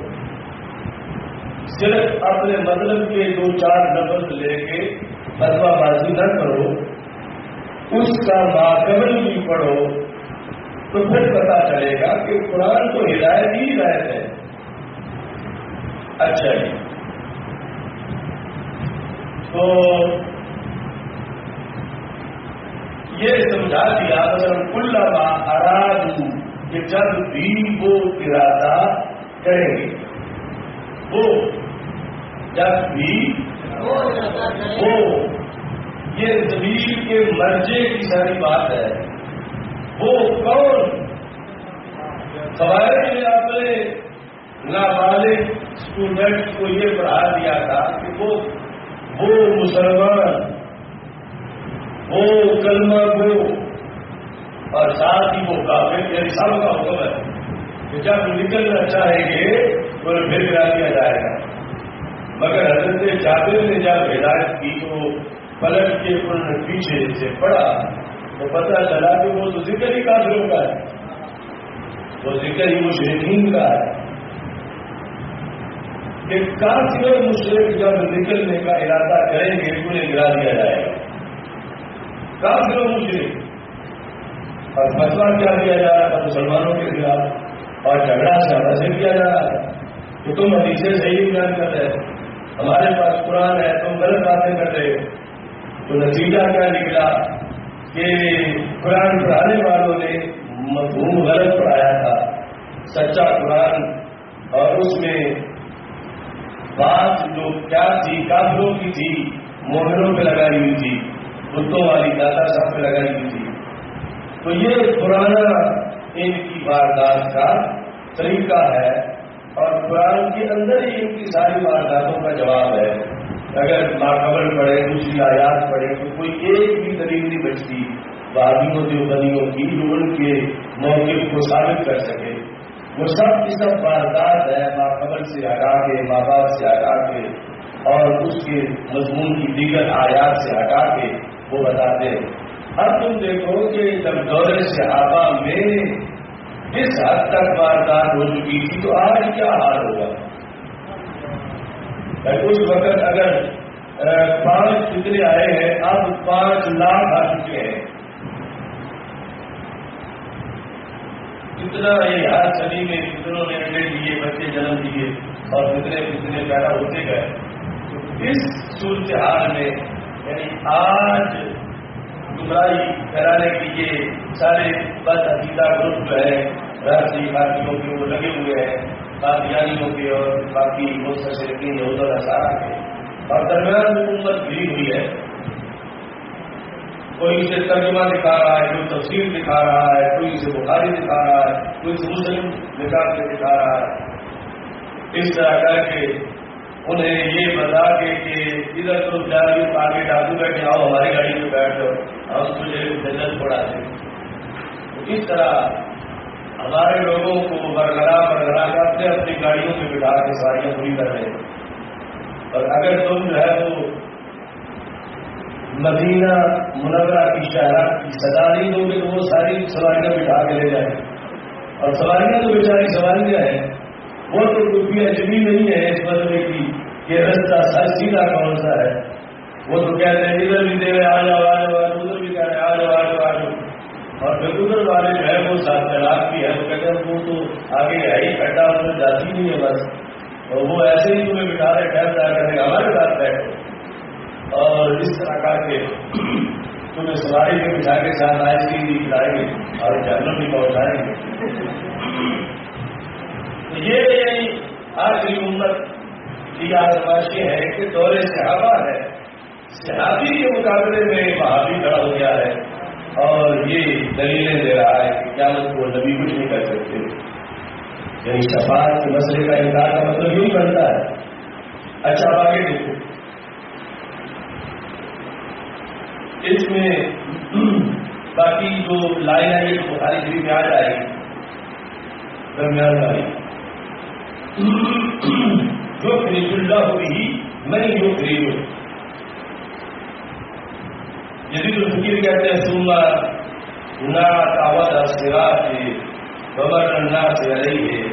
صرف اپنے مطلب کے 2-4 لفظ لے کے فتویٰ بازی نہ کرو، اس کا ماقبل بھی پڑھو، تو پھر پتا چلے گا کہ قرآن تو ہدایت ہی ہدایت ہے۔ اچھا جی، تو یہ سمجھا دیا مثلا کلما ارادو کہ جب بھی وہ ارادہ کریں گے، وہ جب بھی وہ، یہ ضمیر کے مرجے کی ساری بات ہے، وہ کون؟ سوائے نے اپنے نابالغ اسٹوڈنٹس کو یہ پڑھا دیا تھا کہ وہ مسلمان، وہ کلمہ گو، اور ساتھ ہی وہ کافر، یہ سب کا حکم ہے کہ جب نکلنا چاہیں گے تو پھر گرا دیا جائے گا۔ مگر حضرت جابر نے جب ہدایت کی تو پلٹ کے انہوں نے پیچھے سے پڑھا تو پتہ چلا کہ وہ تو ذکر ہی کافروں کا ہے، وہ ذکر ہی مشرکین کا ہے کہ کافر مشرک جب نکلنے کا ارادہ کریں گے تو انہیں گرا دیا جائے گا، کافر مشرک۔ اور فتویٰ کیا دیا جا رہا تھا مسلمانوں کے خلاف، اور جھگڑا سے سے کیا جا رہا تھا کہ تم حدیثیں صحیح بیان کر رہے ہو، ہمارے پاس قرآن ہے، تم غلط باتیں کر رہے ہو۔ تو نتیجہ کیا نکلا کہ قرآن پڑھانے والوں نے مفہوم غلط پڑھایا تھا، سچا قرآن، اور اس میں بات جو کیا تھی کافروں کی تھی، مومنوں پہ لگائی ہوئی تھی، بتوں والی داتا صاحب پہ لگائی ہوئی تھی. تو یہ پرانا ان کی واردات کا طریقہ ہے اور قرآن کے اندر ہی ان کی ساری وارداتوں کا جواب ہے. اگر ماقبل پڑھے دوسری آیات پڑھے تو کوئی ایک بھی دلیل نہیں بچتی وہابیوں دیوبندیوں کی جو ان کے موقف کو ثابت کر سکے. وہ سب کی سب واردات ہے ماقبل سے ہٹا کے ماں باپ سے ہٹا کے اور اس کے مضمون کی دیگر آیات سے ہٹا کے وہ بتاتے ہیں. اب تم دیکھو کہ جب دور صحابہ میں اس حد تک واردات ہو چکی تھی تو آج کیا حال ہوگا. اس وقت اگر 5 فتنے آئے ہیں اب 5 لاکھ آ چکے ہیں. اتنا یہ ہر صدی میں فتنوں نے انڈے دیے بچے جنم دیے اور فتنے پیدا ہوتے گئے. اس صورتحال میں یعنی آج گمراہی کرانے کی یہ سارے بد عقیدہ گروپ جو ہے راجنی پارٹیوں کے وہ لگے ہوئے ہیں قادیانیوں کے اور باقی مستشرقین یہود و نصارہ کے اور درمیان میں امت گری ہوئی ہے. کوئی اسے ترجمہ دکھا رہا ہے کوئی تفسیر دکھا رہا ہے کوئی اسے بخاری دکھا رہا ہے کوئی اسے مسلم نکال کے دکھا رہا ہے. اس طرح کر کے انہیں یہ بتا کہ ادھر تو جاری آگے ڈاکو بیٹھے آؤ ہماری گاڑی میں بیٹھ جاؤ ہم تجھے جنت چھوڑا دیں. اس طرح ہمارے لوگوں کو برگرا اپنے اپنی گاڑیوں میں بٹھا کے سواریاں پوری کر رہے ہیں. اور اگر تم جو ہے وہ مدینہ منورہ کی شہرہ کی صدا نہیں دو گے تو وہ ساری سواریاں بٹھا کے لے جائیں. اور سواریاں تو بیچاری سواریاں ہیں وہ تو کوئی اجمی نہیں ہے اس مسئلے کی کہ رستہ سر سیدھا کون سا ہے. وہ تو کہتے ہیں ادھر بھی دے رہے آ جاؤ ادھر بھی کہہ رہے آ جاؤ اور پھر ادھر والے جو ہے وہ 7 طلاق بھی ہے وہ کہتے ہیں وہ تو آگے ہے ہی کھڈا اس میں جاتی نہیں ہے بس. اور وہ ایسے ہی تمہیں بٹھا رہے ٹھہر جا کر ہمارے ساتھ بیٹھو اور اس طرح کر کے تمہیں سواری میں بٹھا کے ساتھ آئس کریم بھی کھلائیں گے اور جنگل بھی پہنچائیں گے. یہ یعنی آخری امت کی آزمائشیں ہیں کہ دور صحابہ ہے. صحابی کے مقابلے میں وہابی کھڑا ہو گیا ہے اور یہ دلیلیں دے رہا ہے کہ قیامت کو نبی کچھ نہیں کر سکتے. یعنی شفاعت کے مسئلے کا انکار کا مطلب یوں بنتا ہے. اچھا آگے دیکھو اس میں باقی جو لائن ہے یہ بخاری شریف میں آ جائے گی درمیان والی جو خرید اللہ ہوئی میں جو خرید جدید الفقیر کہتے ہیں سننا نا تعوت اصرات ببر النا سے رہی ہے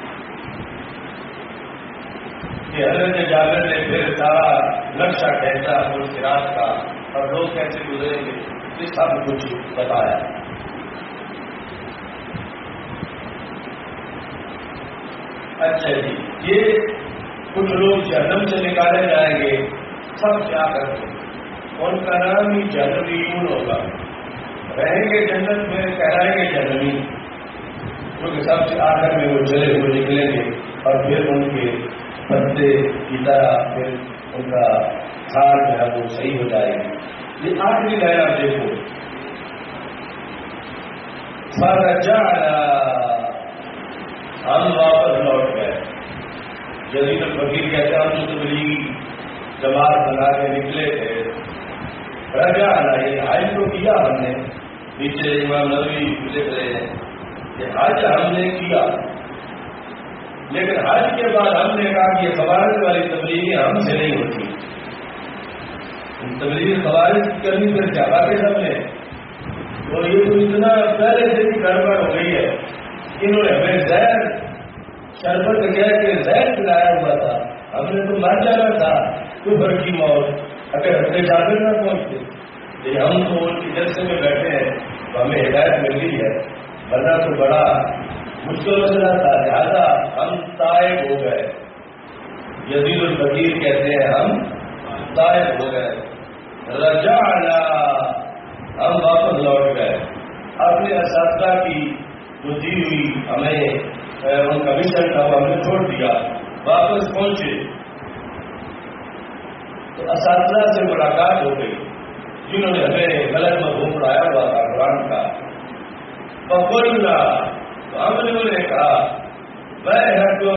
کہ حضرت جابر نے پھر سارا نقشہ کھینچا وہ سراج کا اور لوگ کیسے گزریں گے اس سب کچھ بتایا. اچھا جی یہ کچھ لوگ جہنم سے نکالے جائیں گے سب کیا کریں گے ان کا نام ہی جہنمیون ہوگا. رہیں گے جنت میں کہلائیں گے جہنمی کیونکہ سب سے آخر میں وہ جلے ہوئے نکلیں گے اور پھر ان کے پتے کی طرح پھر ان کا حال جو ہے وہ صحیح ہو جائے گی. یہ آخری لائن آپ دیکھو ہم واپس لوٹ گئے. جدید الفقیر کہتے ہیں ہم جو تبلیغی جماعت بنا کے نکلے تھے رجا یہ حج تو کیا ہم نے نیچے امام نبوی لکھ رہے ہیں کہ حج ہم نے کیا لیکن حج کے بعد ہم نے کہا کہ یہ خوارج والی تبلیغیں ہم سے نہیں ہوتی. تبلیغ خوارج کرنی پھر کیا بات ہے سب نے تو یہ تو اتنا پہلے سے ہی گڑبڑ ہو گئی ہے. انہوں نے ہمیں زہر شربت کہہ کے زہر پلایا ہوا تھا ہم نے تو مر جانا تھا کفر کی موت اگر ہم نے جابر نہ پہنچتے. لیکن ہم تو ان کے جلسے میں بیٹھے ہیں تو ہمیں ہدایت مل گئی ہے ورنہ تو بڑا مشکل مسئلہ تھا. لہٰذا ہم تائب ہو گئے. یزید الفقیر کہتے ہیں ہم تائب ہو گئے. رجعنا ہم واپس لوٹ گئے. اپنے اساتذہ کی جو دی ہوئی ہمیں ان کا مشن تھا وہ ہم نے چھوڑ دیا واپس پہنچے تو اساتذہ سے ملاقات ہو گئی. جنہوں نے ہمیں غلط مفہوم پڑھایا ہوا تھا قرآن کا، بولنا تو ہم نے انہیں کہا میں